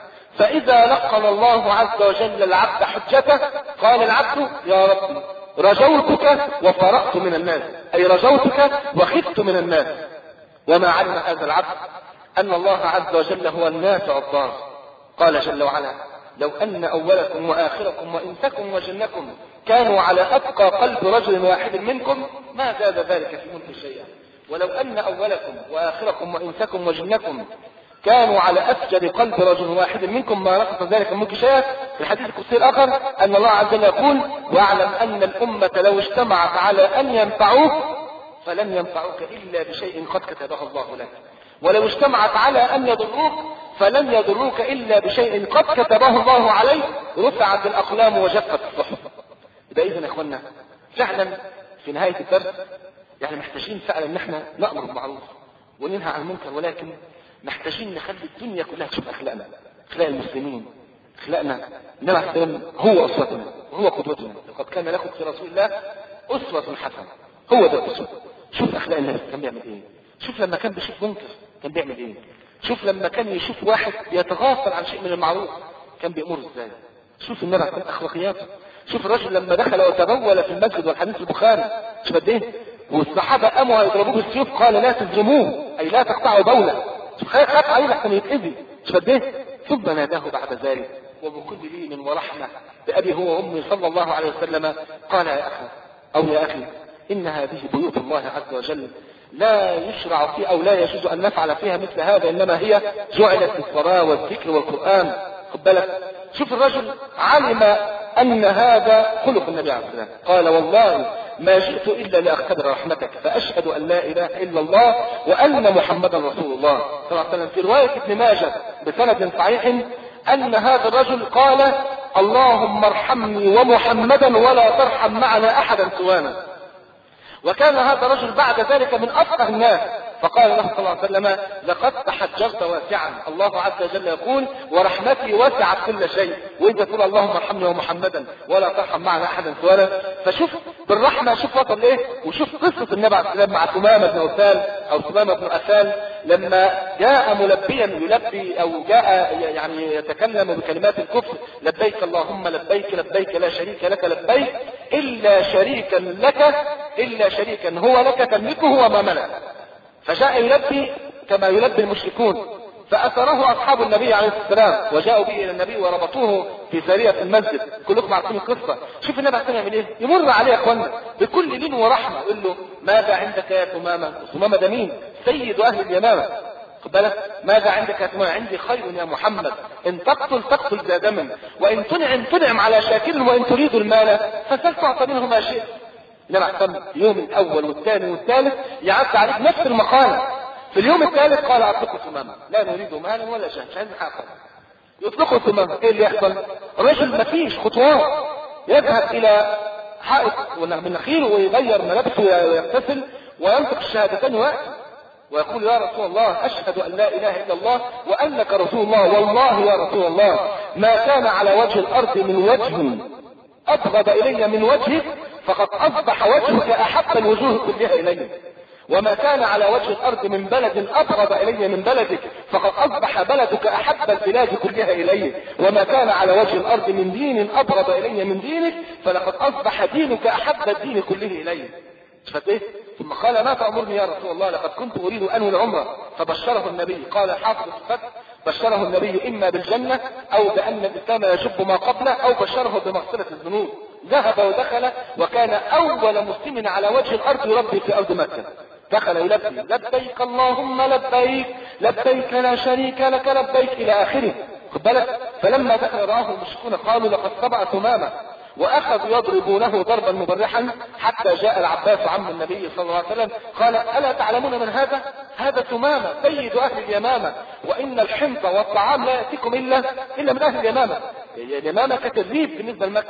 فإذا لقن الله عز وجل العبد حجته قال العبد يا رب رجوتك وفرقت من الناس، أي رجوتك وخفت من الناس. وما علم هذا العبد أن الله عز وجل هو النافع الضار. قال جل وعلا: لو أن أولكم وآخركم وإنسكم وجنكم كانوا على أتقى قلب رجل واحد منكم ما زاد ذلك في ملك شيئا. ولو أن أولكم وآخركم وإنسكم وجنكم كانوا على أفجر قلب رجل واحد منكم ما نقص ذلك من ملك شيئا. في الحديث القدسي الآخر أن الله عز وجل يقول: واعلم أن الأمة لو اجتمعت على أن ينفعوك فلن ينفعوك إلا بشيء قد كتبه الله لك، ولو اجتمعت على أن يضروك فلن يضروك إلا بشيء قد كتبه الله عليك، رفعت الأقلام وجفت الصحف. يبقى إذن يا إخوانا فعلا في نهاية الدرس يعني محتاجين فعلا ان احنا نأمر بالمعروف وننهى عن المنكر، ولكن محتاجين نخلي الدنيا كلها تشوف أخلاقنا، أخلاق المسلمين، أخلاقنا. النبي عليه السلام هو أسوتنا وهو قدوتنا، لقد كان لكم في رسول الله أسوة حسنة. هو ده الأسوة. شوف أخلاق الناس كان بيعمل إيه، شوف لما كان بيشوف منكر كان بيعمل إيه، شوف لما كان يشوف واحد يتغافل عن شيء من المعروف كان بيأمره إزاي. شوف النبي عليه السلام أخلاقياته. شوف الرجل لما دخل وتبول في المسجد والحديث البخاري شوف قد إيه، والصحابة قاموا يضربوه بالسيوف قال لا تظلموه أي لا تقطعوا بوله، خاف عليه لحسن يتأذي. شوف قد إيه. ثم ناداه بعد ذلك وبكل لين ورحمة بأبي هو وأمي صلى الله عليه وسلم قال: يا أخي أو يا أخي إن هذه بيوت الله عز وجل لا يشرع فيها أو لا يجوز أن نفعل فيها مثل هذا، إنما هي جعلت للصلاة والذكر والقرآن. خد بالك. شوف الرجل علم أن هذا خلق النبي عليه الصلاة والسلام، قال: والله ما جئت إلا لأختبر رحمتك فأشهد أن لا إله إلا الله وأن محمدا رسول الله صلى الله عليه وسلم. في رواية ابن ماجه بسند صحيح أن هذا الرجل قال: اللهم ارحمني ومحمدا ولا ترحم معنا أحدا سوانا. وكان هذا الرجل بعد ذلك من أفقه الناس، فقال له صلى الله عليه وسلم: لقد تحجرت واسعا. الله عز وجل يقول: ورحمتي وسعت كل شيء، وإذا تقول اللهم ارحمني ومحمدا ولا ترحم معنا أحدا سوانا. فشوف بالرحمة، شوف وصل إيه، وشوف قصة النبي عليه السلام مع ثمامة بن أثال أو ثمامة بن أثال لما جاء ملبيا يلبي أو جاء يعني يتكلم بكلمات الكفر: لبيك اللهم لبيك لبيك لا شريك لك لبيك إلا شريكا لك إلا شريكا هو لك تملكه وما ملك. فجاء يلبي كما يلبي المشركون، فأثره أصحاب النبي عليه السلام وجاءوا به إلى النبي وربطوه في سارية المسجد. كلكم عارفين القصة. شوف النبي عليه يعمل إيه، يمر عليه يا أخوانا بكل لين ورحمة يقول له: ماذا عندك يا ثمامة؟ ثمامة ده مين؟ سيد أهل اليمامة. خد بالك. ماذا عندك يا ثمامة؟ عندي خير يا محمد، إن تقتل تقتل ذا دم، وإن تنعم تنعم على شاكر، وإن تريد المال فسل تعطى منه ما شئت. لما احتم اليوم الأول والثاني والثالث يعد عليك نفس المقالة. في اليوم الثالث قال: أطلقوا ثمامة، لا نريد مالا ولا شيء، مش عايزين حاجة. يطلقوا ثمامة. ايه اللي يحصل؟ الرجل مفيش خطوات، يذهب إلى حائط من نخيل ويغير ملابسه ويغتسل وينطق الشهادتين ويأتي ويقول: يا رسول الله أشهد أن لا إله إلا الله وأنك رسول الله، والله يا رسول الله ما كان على وجه الأرض من وجه أبغض إلي من وجهك، فقد أصبح وجهك أحب الوجوه كلها إلي. وما كان على وجه الارض من بلد ابغض الي من بلدك فقد اصبح بلدك احب البلاد كلها الي، وما كان على وجه الارض من دين ابغض الي من دينك فلقد اصبح دينك احب الدين كله الي. شفت ايه؟ ثم قال ما تأمرني يا رسول الله؟ لقد كنت اريد انوي العمره. فبشره النبي، قال حافظ الفتح، بشره النبي اما بالجنه او بان الاسلام يجب ما قبله او بشره بمغفره الذنوب. ذهب ودخل وكان اول مسلم على وجه الارض يربي في ارض مكه. دخل يلبي لبيك اللهم لبيك لبيك لا شريك لك لبيك الى اخره. خد بالك. فلما دخل رآه المشركون قالوا لقد سبع ثمامه، واخذوا يضربونه ضربا مبرحا حتى جاء العباس عم النبي صلى الله عليه وسلم قال الا تعلمون من هذا؟ هذا ثمامه سيد اهل اليمامه، وان الحنط والطعام لا ياتيكم الا الا من اهل اليمامه. اليمامه كتدريب بالنسبه لمكه.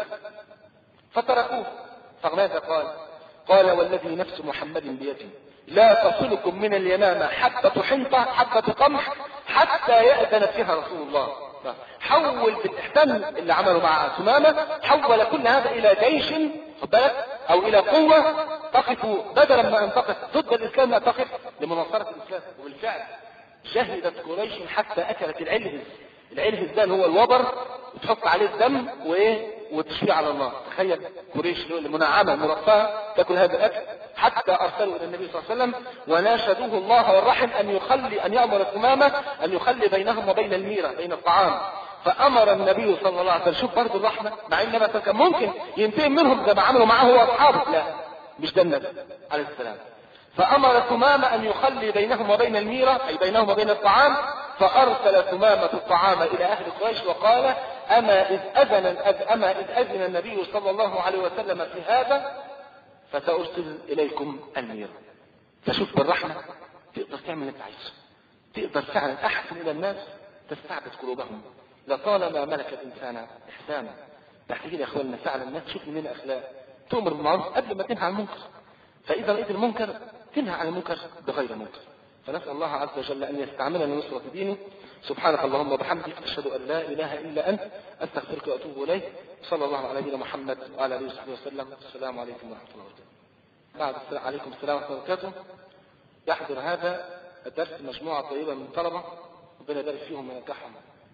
فتركوه. فماذا قال؟ قال والذي نفس محمد بيده لا تصلكم من اليمامه حبه حنطه حبه قمح حتى يأذن فيها رسول الله. حول بالاحسان اللي عملوا مع ثمامه، حول كل هذا الى جيش خد بالك او الى قوه تقف بدلا ما ان تقف ضد الاسلام لا تقف لمناصره الاسلام. وبالفعل شهدت قريش حتى اكلت العلهز. العلهز ده هو الوبر وتحط عليه الدم وايه وتشفيه على النار. تخيل قريش المنعمه المرفهه تاكل هذا الاكل، حتى ارسلوا الى النبي صلى الله عليه وسلم وناشدوه الله والرحم ان يخلي ان يامر الثمامه ان يخلي بينهم وبين الميره بين الطعام. فامر النبي صلى الله عليه وسلم، شوف برضه الرحمه، مع ان مثلا كان ممكن ينتقم منهم زي ما عملوا معه هو واصحابه، لا مش ده النبي عليه السلام. فامر ثمامه ان يخلي بينهم وبين الميره اي بينهم وبين الطعام. فارسل ثمامه الطعام الى اهل قريش وقال اما اذ اذن اما اذ اذن النبي صلى الله عليه وسلم في هذا فسارسل اليكم الميره. فشوف بالرحمه تقدر تعمل اللي انت عايزه، تقدر فعلا احسن الى الناس تستعبد قلوبهم. لطالما ملك الانسان احسانا. محتاجين يا اخواننا فعلا الناس تشوف مننا اخلاق، تؤمر بالمعروف قبل ما تنهى عن المنكر، فاذا رايت المنكر تنهى عن المنكر بغير منكر. فنسال الله عز وجل ان يستعملنا لنصره دينه. سبحانك اللهم وبحمدك اشهد ان لا اله الا انت استغفرك واتوب اليك. صلى الله على نبينا محمد وعلى اله وصحبه وسلم. السلام عليكم ورحمه الله وبركاته. بعد السلام عليكم السلام ورحمه الله وبركاته. يحضر هذا الدرس مجموعه طيبه من طلبه ربنا يبارك فيهم وينجحهم.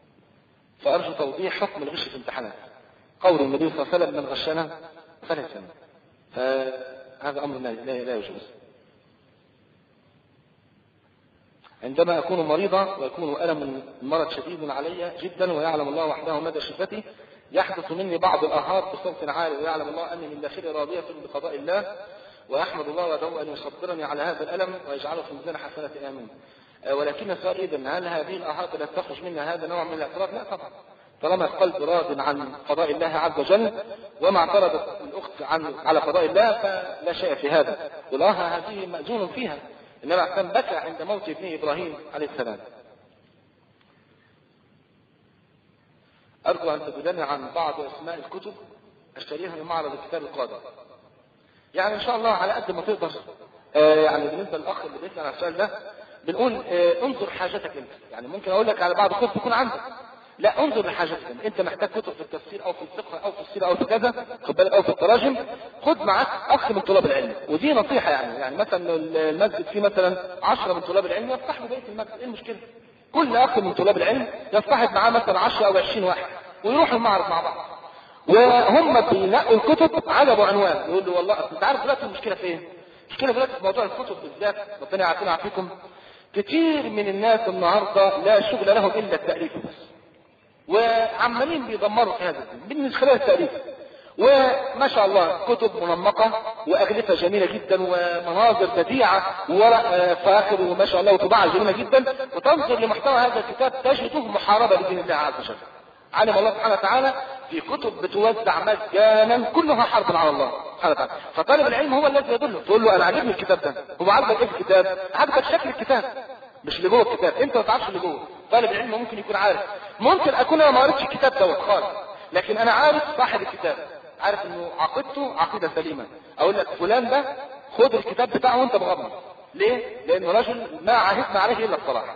فارجو توضيح حكم الغش في الامتحانات. قول النبي صلى الله عليه وسلم من غشنا فلا يسلم. فهذا امر لا يجوز. عندما أكون مريضا ويكون ألم المرض شديد علي جدا ويعلم الله وحده مدى شفتي، يحدث مني بعض الآهات بصوت عالي ويعلم الله أني من داخلي راضية بقضاء الله وأحمد الله وأدعو أن يصبرني على هذا الألم ويجعله في ميزان حسناتي آمين. ولكن السؤال إذن هل هذه الآهات التي تخرج منها هذا نوع من الاعتراض؟ لا طبعا. طالما القلب راض عن قضاء الله عز وجل وما اعترضت الأخت عن على قضاء الله فلا شيء في هذا. والآهة هذه مأذون فيها. إنما كان بكى عند موت ابنه إبراهيم عليه السلام. أرجو أن تبدلني عن بعض أسماء الكتب أشتريها من معرض الكتاب القادم. يعني إن شاء الله على قد ما تقدر. آه يعني بالنسبة للأخ اللي بيسأل عن السؤال ده بنقول آه انظر حاجتك أنت. يعني ممكن أقول لك على بعض الكتب تكون عندك، لا انظر لحاجتك انت. انت محتاج كتب في التفسير او في الفقه او في السيره او في كذا خد بالك او في التراجم، خد معاك اخ من طلاب العلم. ودي نصيحه يعني يعني مثلا المسجد فيه مثلا عشرة من طلاب العلم يصطحبوا بقيه المسجد. ايه المشكله؟ كل اخ من طلاب العلم يصطحب معاه مثلا عشرة او عشرين واحد ويروحوا المعرض مع بعض وهم بينقوا الكتب على ابو عنوان. يقول له والله انت عارف دلوقتي المشكله فين؟ المشكله دلوقتي في موضوع الكتب بالذات. ربنا يعافينا ويعافيكم. كتير من الناس النهارده لا شغل لهم الا التاليف بس، وعمالين بيدمروا في هذا من خلال التأليف. وما شاء الله كتب منمقة وأغلفة جميلة جدا ومناظر بديعة وورق فاخر وما شاء الله وطباعة جميلة جدا. وتنظر لمحتوى هذا الكتاب تجده محاربة لدين الله عز وجل. علم الله سبحانه وتعالى في كتب بتوزع مجانا كلها حرب على الله سبحانه وتعالى. فطالب العلم هو الذي يدله. تقول له أنا عجبني الكتاب ده. هو عاجبك إيه في الكتاب؟ عاجبك شكل الكتاب مش اللي جوه الكتاب. انت ما تعرفش اللي جوه. طالب العلم ممكن يكون عارف. ممكن اكون انا ما قريتش الكتاب دوت خالص، لكن انا عارف صاحب الكتاب، عارف انه عقيدته عقيده سليمه. اقول لك فلان ده خد الكتاب بتاعه وانت مغمض. ليه؟ لانه رجل ما عهدنا عليه الا الصلاح.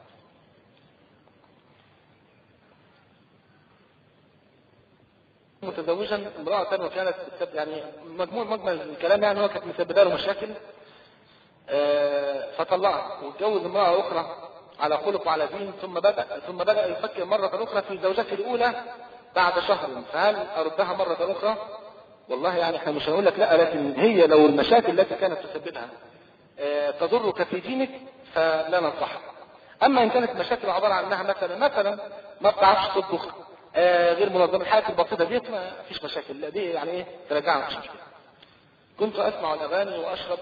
متزوجا امراه وكانت يعني مجموع مجمل الكلام يعني هو كانت مسببه له مشاكل فطلعها واتجوز امرأة أخرى على خلق وعلى دين، ثم بدأ ثم بدأ يفكر مرة أخرى في زوجته الأولى بعد شهر، فهل أردها مرة أخرى؟ والله يعني احنا مش هنقول لك لا، لكن هي لو المشاكل التي كانت تسببها تضرك في دينك فلا ننصحها. أما إن كانت مشاكل عبارة عن أنها مثلا مثلا ما بتعرفش تطبخ، غير منظمة، الحاجات البسيطة دي ما فيش مشاكل، لا دي يعني ايه ترجعها مش مشكلة. كنت أسمع الأغاني وأشرب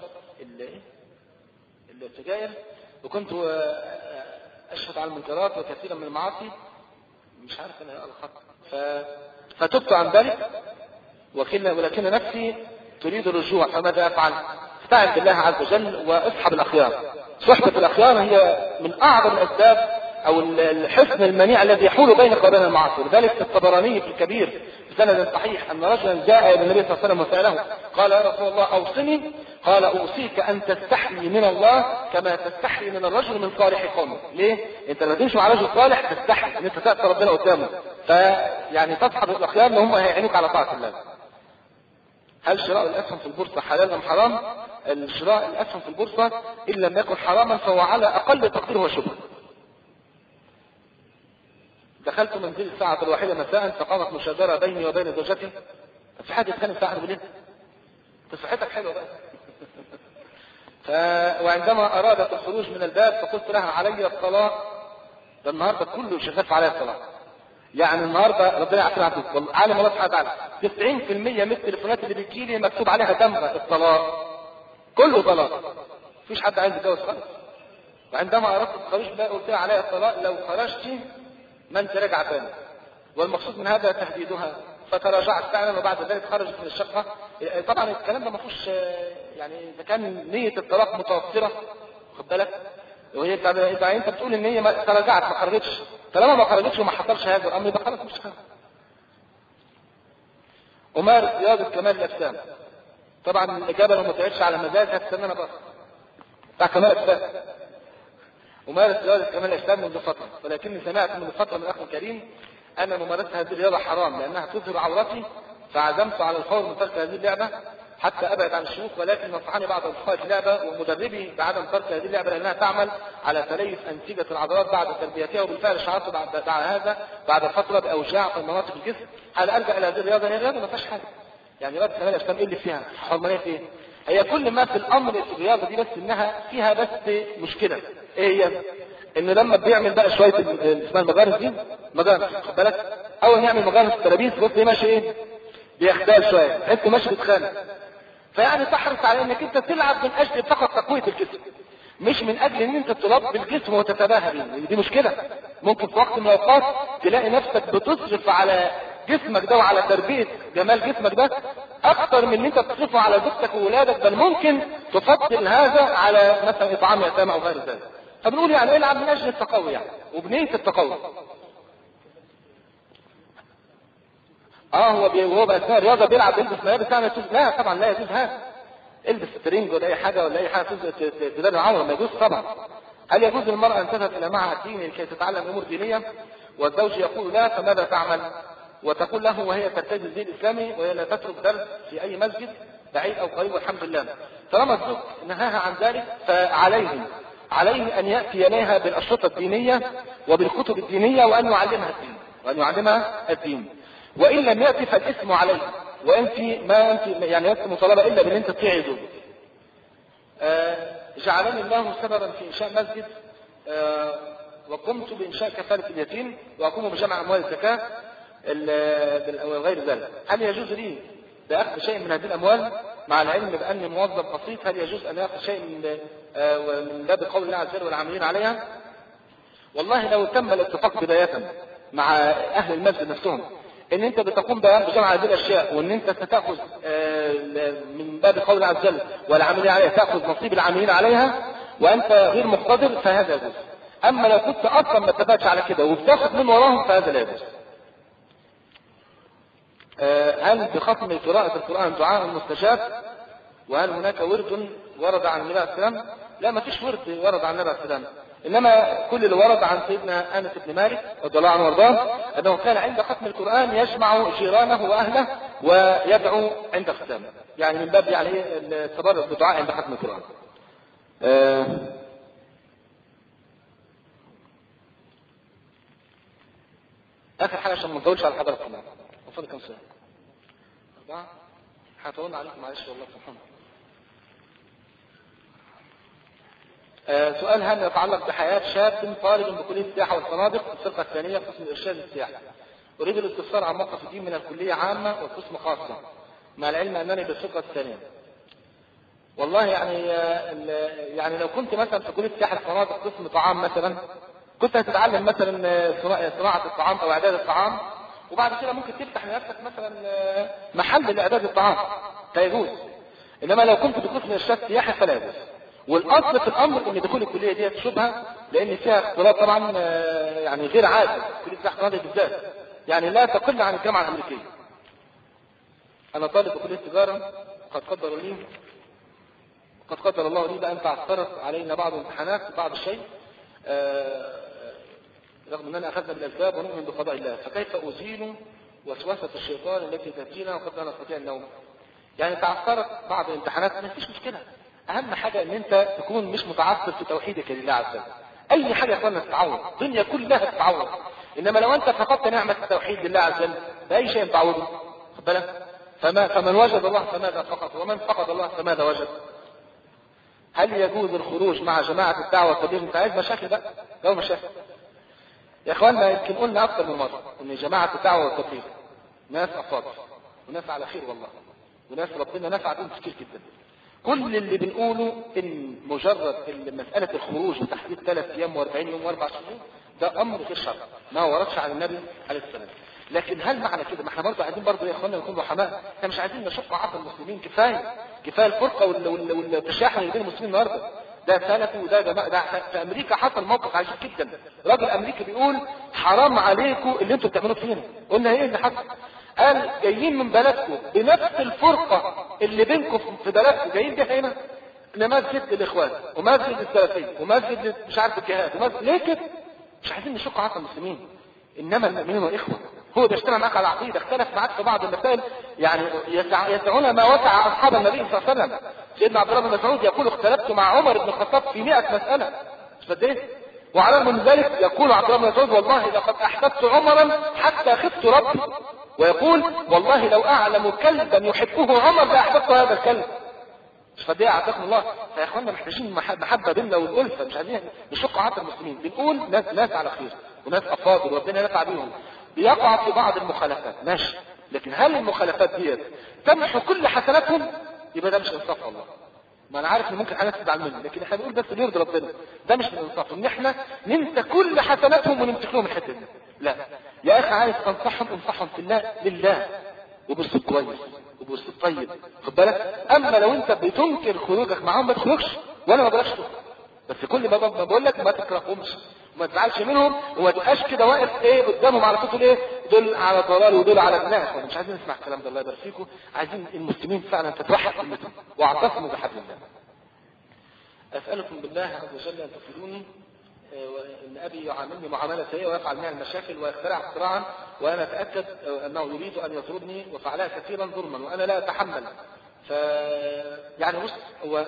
السجاير، وكنت أشهد على المنكرات وكثيرا من المعاصي، مش عارف أنا الخط، ف... فتبت عن ذلك، ولكن نفسي تريد الرجوع، فماذا أفعل؟ استعن بالله عز وجل واصحب الأخيار. صحبة الأخيار هي من أعظم الأسباب أو الحسن المنيع الذي يحول بينك وبين المعاصي. لذلك الطبراني في الكبير بسند صحيح أن رجلا جاء إلى النبي صلى الله عليه وسلم وسأله قال يا رسول الله أوصني، قال أوصيك أن تستحيي من الله كما تستحيي من الرجل من صالح قومه. ليه؟ أنت لما تمشي مع رجل صالح تستحي أن أنت تأتي ربنا قدامه، فيعني تصحب الأخيار اللي هم هيعينوك على طاعة الله. هل شراء الأسهم في البورصة حلال أم حرام؟ الشراء الأسهم في البورصة إن لم يكن حراما فهو على أقل تقدير هو شبهة. دخلت منزل الساعة الواحدة مساء فقامت مشاجرة بيني وبين زوجتي. في حد يتخانق ساعة بالليل؟ صحتك حلوة بقى. ف... وعندما أرادت الخروج من الباب فقلت لها علي الطلاق. ده النهارده كله شغال عليا الطلاق. يعني النهارده ربنا يعافينا عليكم، والله عالم الله سبحانه وتعالى تسعين بالمئة من التليفونات اللي بتجيلي مكتوب عليها دمغة الطلاق، كله طلاق، مفيش حد عايز يتجوز خالص. وعندما أردت الخروج بقى قلت لها عليها الطلاق، لو خرجتي ما انت راجعه تاني، والمقصود من هذا تهديدها. فتراجعت فعلا وبعد ذلك خرجت من الشقه. طبعا الكلام ده ما فيهوش يعني اذا كان نيه الطلاق متوفره، خد بالك، وهي اذا انت بتقول ان هي تراجعت ما خرجتش، طالما ما خرجتش وما حصلش هذا الامر يبقى خلاص مش خلاص. أمارس رياضة كمال الأجسام. طبعا الإجابة لو ما تعيش على مزاجها تستنى أنا بقى بتاع كمال الأجسام. أمارس رياضة كمال الأجسام منذ فترة، ولكني سمعت منذ فترة من أخ كريم أن ممارسة هذه الرياضة حرام لأنها تظهر عورتي، فعزمت على الفور من ترك هذه اللعبة حتى أبعد عن الشيوخ، ولكن نصحني بعض أصدقائي في اللعبة ومدربي بعدم ترك هذه اللعبة لأنها تعمل على تليف أنسجة العضلات بعد تربيتها، وبالفعل شعرت بعد, بعد هذا بعد فترة بأوجاع في مناطق الجسم. هل ألجأ إلى هذه الرياضة؟ هي الرياضة ما فيهاش حاجة، يعني رياضة كمال الأجسام إيه اللي فيها؟ حرمانية في إيه؟ هي كل ما في الأمر في الرياضة دي بس إنها فيها بس مشكلة. إيه هي؟ إنه لما بيعمل بقى شوية اسمها المجارس دي، مجارس خد بالك، أول يعمل مجارس الترابيز بص ماشي إيه؟ بيختال شوية، أنت ماشي بتخانق. فيعني تحرص على انك انت تلعب من اجل فقط تقوية الجسم، مش من اجل ان انت تربي الجسم وتتباهى به. دي مشكلة. ممكن في وقت من الاوقات تلاقي نفسك بتصرف على جسمك ده وعلى تربية جمال جسمك ده اكتر من ان انت تصرفه على زوجتك وولادك، بل ممكن تفضل هذا على مثلا اطعام يتامى او غير ذلك. فبنقول يعني العب من اجل التقوي يعني وبنية التقوي. اه هو بي... هو باثناء الرياضه بيلعب يلبس ملابس يعني تز... لا طبعا لا يجوز هذا. البس ترينج ولا اي حاجه ولا اي حاجه تدل العوره، ما يجوز طبعا. هل يجوز للمراه ان تذهب الى معهد ديني لكي تتعلم امور دينيه والزوج يقول لا، فماذا تعمل؟ وتقول له وهي ترتدي الزي الاسلامي وهي لا تترك درس في اي مسجد بعيد او قريب والحمد لله. طالما الزوج نهاها عن ذلك فعليه عليه ان ياتي اليها بالاشرطه الدينيه وبالكتب الدينيه وان يعلمها الدين وان يعلمها الدين. وإن لم يأتي فالاسم عليه، وأنت ما أنت يعني أنت مطالبة إلا بأن أنت تطيعي زوجك. آه جعلني الله سببا في إنشاء مسجد، آه وقمت بإنشاء كفالة اليتيم وأقوم بجمع أموال الزكاة وغير ذلك. هل يجوز لي بأخذ شيء من هذه الأموال مع العلم بأني موظف بسيط؟ هل يجوز أن يأخذ شيء من آه من باب قول الله عز وجل والعاملين عليها؟ والله لو تم الاتفاق بداية مع أهل المسجد نفسهم ان انت بتقوم بجمع هذه الاشياء وان انت ستاخذ من باب قول الله عز وجل والعاملين عليها تاخذ نصيب العاملين عليها وانت غير مقتدر فهذا يجوز. اما لو كنت اصلا ما اتفقتش على كده وبتاخذ من وراهم فهذا لا يجوز. هل بختم قراءة القرآن دعاء مستجاب؟ وهل هناك ورد ورد عن النبي عليه السلام؟ لا ما فيش ورد ورد عن النبي عليه السلام، انما كل اللي ورد عن سيدنا انس بن مالك رضي الله عنه وارضاه انه كان عند ختم القران يجمع جيرانه واهله ويدعو عند ختامه، يعني من باب يعني التبرك بدعاء عند ختم القران. آه اخر حاجه عشان ما نطولش على حضراتكم. المفروض كام سؤال؟ اربعه. هطولنا عليكم معلش والله سبحان الله. آه سؤال هل يتعلق بحياه شاب طالب بكليه السياحه والفنادق في الفرقه الثانيه قسم الارشاد السياحي. اريد الاستفسار عن موقف الدين من الكليه عامه والقسم خاصه، مع العلم انني بالفرقه الثانيه. والله يعني يعني لو كنت مثلا في كليه السياحه والفنادق قسم طعام مثلا، كنت هتتعلم مثلا صناعه الطعام او اعداد الطعام، وبعد كده ممكن تفتح لنفسك مثلا محل لاعداد الطعام فيجوز. انما لو كنت بقسم ارشاد سياحي فلا يجوز. والاصل في الامر ان دخول الكليه دي شبهه، لان فيها اختلاط طبعا يعني غير عادي. كليه السياحه والفنادق بالذات يعني لا تقل عن الجامعه الامريكيه. انا طالب بكليه التجاره، قد قدر لي قد قدر الله لي بأن تعثرت علينا بعض الامتحانات بعض الشيء، آه رغم أننا أخذنا بالأسباب ونؤمن بقضاء الله، فكيف أزيل وسوسة الشيطان التي تأتينا وقد لا نستطيع النوم؟ يعني تعثرت بعض الامتحانات ما فيش مشكلة. أهم حاجة أن أنت تكون مش متعثر في توحيدك لله عز وجل. أي حاجة يا تتعوض، الدنيا كلها تتعوض. إنما لو أنت فقدت نعمة التوحيد لله عز وجل بأي شيء تعوضه؟ خد بالك؟ فما فمن وجد الله فماذا فقد، ومن فقد الله فماذا وجد؟ هل يجوز الخروج مع جماعة الدعوة والتبليغ؟ انت عايز مشاكل بقى؟ لو مشاكل يا اخواننا، يمكن قلنا اكثر من مرة ان جماعة الدعوة والتبليغ ناس افاضل وناس على خير والله، وناس ربنا نفع بهم كتير جدا. كل اللي بنقوله ان مجرد مسألة الخروج وتحديد ثلاث ايام واربعين يوم واربع شهور ده امر غير شرعي، ما وردش على النبي عليه السلام. لكن هل معنى كده؟ ما احنا برضه عايزين برضه يا اخواننا نكون رحماء، احنا مش عايزين نشق عقل المسلمين. كفايه كفايه الفرقه والتشاحن بين المسلمين النهارده. ده سلفي وده جماعه. ده في امريكا حصل موقف عجيب جدا، راجل امريكي بيقول حرام عليكم اللي انتوا بتعملوه فينا. قلنا ايه اللي حصل؟ قال جايين من بلدكم بنفس الفرقه اللي بينكم في بلدكم جايين بيها هنا لمسجد الاخوان ومسجد السلفيه ومسجد مش عارف الجهاد ومسجد ليه كده؟ مش عايزين نشق عقل المسلمين. انما المؤمنون واخوه. هو بيجتمع معك على العقيده، اختلف معك في بعض المسائل يعني يسعون ما وسع اصحاب النبي صلى الله عليه وسلم. سيدنا عبد الله بن مسعود يقول اختلفت مع عمر بن الخطاب في مئة مساله، صدقت؟ وعلى الرغم من ذلك يقول عبد الله بن مسعود والله لقد احببت عمرا حتى خفت ربي، ويقول والله لو اعلم كلبا يحبه عمر لاحببت هذا الكلب. مش فدي اعتقد الله. فيا اخوانا محتاجين محبه بيننا والالفه، مش عايزين نشق عقل المسلمين. بنقول ناس ناس على خير وناس افاضل وربنا ينفع بيهم، بيقع في بعض المخالفات ماشي، لكن هل المخالفات دي تمحو كل حسناتهم؟ يبقى ده مش انصاف والله. ما انا عارف ان ممكن حاجات تزعل مني، لكن احنا بنقول بس اللي يرضي ربنا. ده مش من الانصاف ان احنا ننسى كل حسناتهم ونمسك لهم الحته دي. لا يا اخي، عايز تنصحهم انصحهم في الله لله وباسلوب كويس وباسلوب طيب، خد بالك. اما لو انت بتنكر خروجك معاهم ما تخرجش، وانا ما بقولكش بس كل ما بقول لك ما تكرههمش وما تزعلش منهم وما تبقاش كده واقف ايه قدامهم على طول ايه دول على ضلال ودول على جناح. مش عايزين نسمع الكلام ده، الله يبارك فيكم. عايزين المسلمين فعلا تتوحد كلمتهم واعتصموا بحبل الله. اسالكم بالله عز وجل ان تفيدوني ان ابي يعاملني معامله سيئه ويفعل معي المشاكل ويخترع اختراعا، وانا اتاكد انه يريد ان يطردني وفعلها كثيرا ظلما وانا لا اتحمل. ف يعني بص هو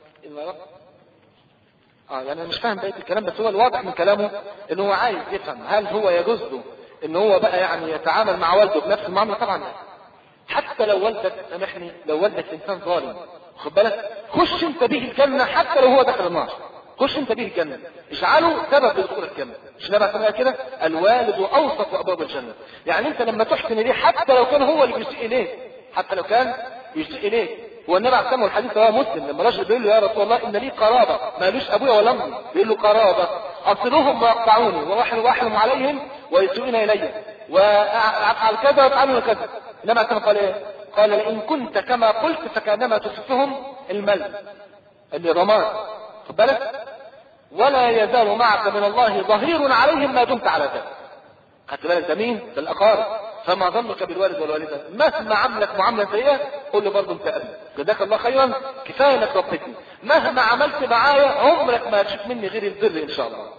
اه يعني انا مش فاهم بقيه الكلام، بس هو الواضح من كلامه ان هو عايز يفهم هل هو يجوز له ان هو بقى يعني يتعامل مع والده بنفس المعامله. طبعا لا. حتى لو والدك سامحني، لو والدك انسان ظالم خد بالك، خش انت به الجنه حتى لو هو دخل النار. خش انت به الجنه، اجعله سبب لدخول الجنه. مش نبقى سمعنا كده الوالد اوسط ابواب الجنه. يعني انت لما تحسن اليه حتى لو كان هو اللي بيسيء اليه، حتى لو كان يسيء اليه. هو النبي عليه الصلاه والسلام الحديث رواه مسلم لما رجل بيقول له يا رسول الله ان لي قرابه ما لوش ابويا ولا امي، بيقول له قرابه اصلهم ويقطعوني وواحلهم عليهم ويسوءون الي وافعل كذا وافعلون كذا. النبي عليه الصلاه والسلام قال ايه؟ قال لئن كنت كما قلت فكانما تسفهم المل اللي رماد، خد بالك، ولا يزال معك من الله ظهير عليهم ما دمت على ذلك. خدت بالك ده مين؟ ده الاقارب. فما ظنك بالوالد والوالده؟ مهما عملك معامله سيئه قول له برضه انت ابي، جزاك الله خيرا، كفايه انك ربيتني. مهما عملت معايا عمرك ما هتشوف مني غير البر ان شاء الله.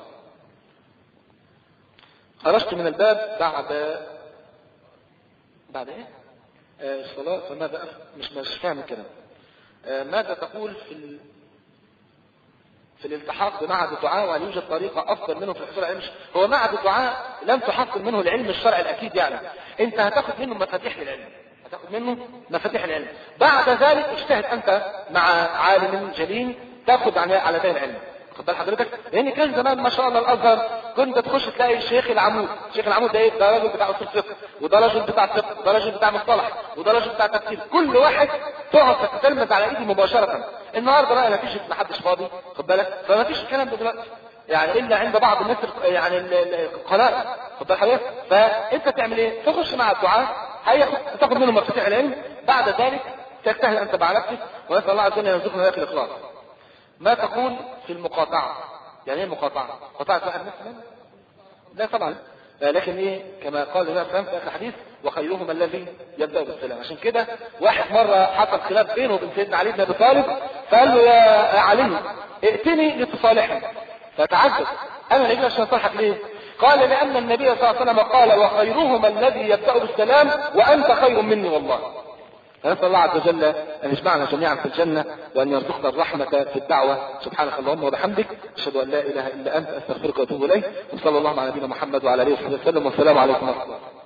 خرجت من الباب بعد بعد ايه؟ آه الصلاه. فماذا أف... مش مش فاهم الكلام. آه ماذا تقول في ال... في الالتحاق بمعهد الدعاء، وهل يوجد طريقة أفضل منه في الحصول على العلم؟ هو معهد الدعاء لم تحصل منه العلم الشرعي الأكيد، يعني أنت هتاخد منه مفاتيح للعلم، هتاخد منه مفاتيح العلم. بعد ذلك اجتهد أنت مع عالم جليل تاخد على ذلك العلم. خد بال حضرتك، لأن كان زمان ما شاء الله الأزهر كنت تخش تلاقي الشيخ العمود، الشيخ العمود ده ايه؟ ده راجل بتاع اصول فقه، وده راجل بتاع فقه، وده راجل بتاع مصطلح، وده راجل بتاع تفسير، كل واحد تقعد تتلمذ على ايدي مباشرة. النهارده بقى ما فيش، ما حدش فاضي، خد بالك، فما فيش الكلام ده دلوقتي، يعني الا عند بعض الناس يعني القلائل، خد بال حضرتك. فانت تعمل ايه؟ تخش مع الدعاء، هياخد تاخد منهم مفاتيح العلم، بعد ذلك تجتهد انت مع نفسك، ونسال الله عز وجل ان يرزقنا ذلك الاخلاص. ما تقول في المقاطعة؟ يعني ايه المقاطعة؟ قطعت واحد مثلا؟ لا طبعا، لكن ايه كما قال النبي صلى الله عليه وسلم في الحديث وخيرهم الذي يبدأ بالسلام. عشان كده واحد مرة حصل خلاف بينه وبين سيدنا علي بن ابي طالب، فقال له يا علي ائتني لتصالحني، فتعجب، انا اللي عشان اصالحك ليه؟ قال لان النبي صلى الله عليه وسلم قال وخيرهم الذي يبدأ بالسلام وانت خير مني والله. نسأل الله عز وجل أن يجمعنا جميعا في الجنة، وأن يرزقنا الرحمة في الدعوة. سبحانك اللهم وبحمدك، أشهد أن لا إله إلا أنت، أستغفرك وأتوب إليك، وصلى الله على نبينا محمد وعلى آله وصحبه وسلم، والسلام عليكم ورحمة الله.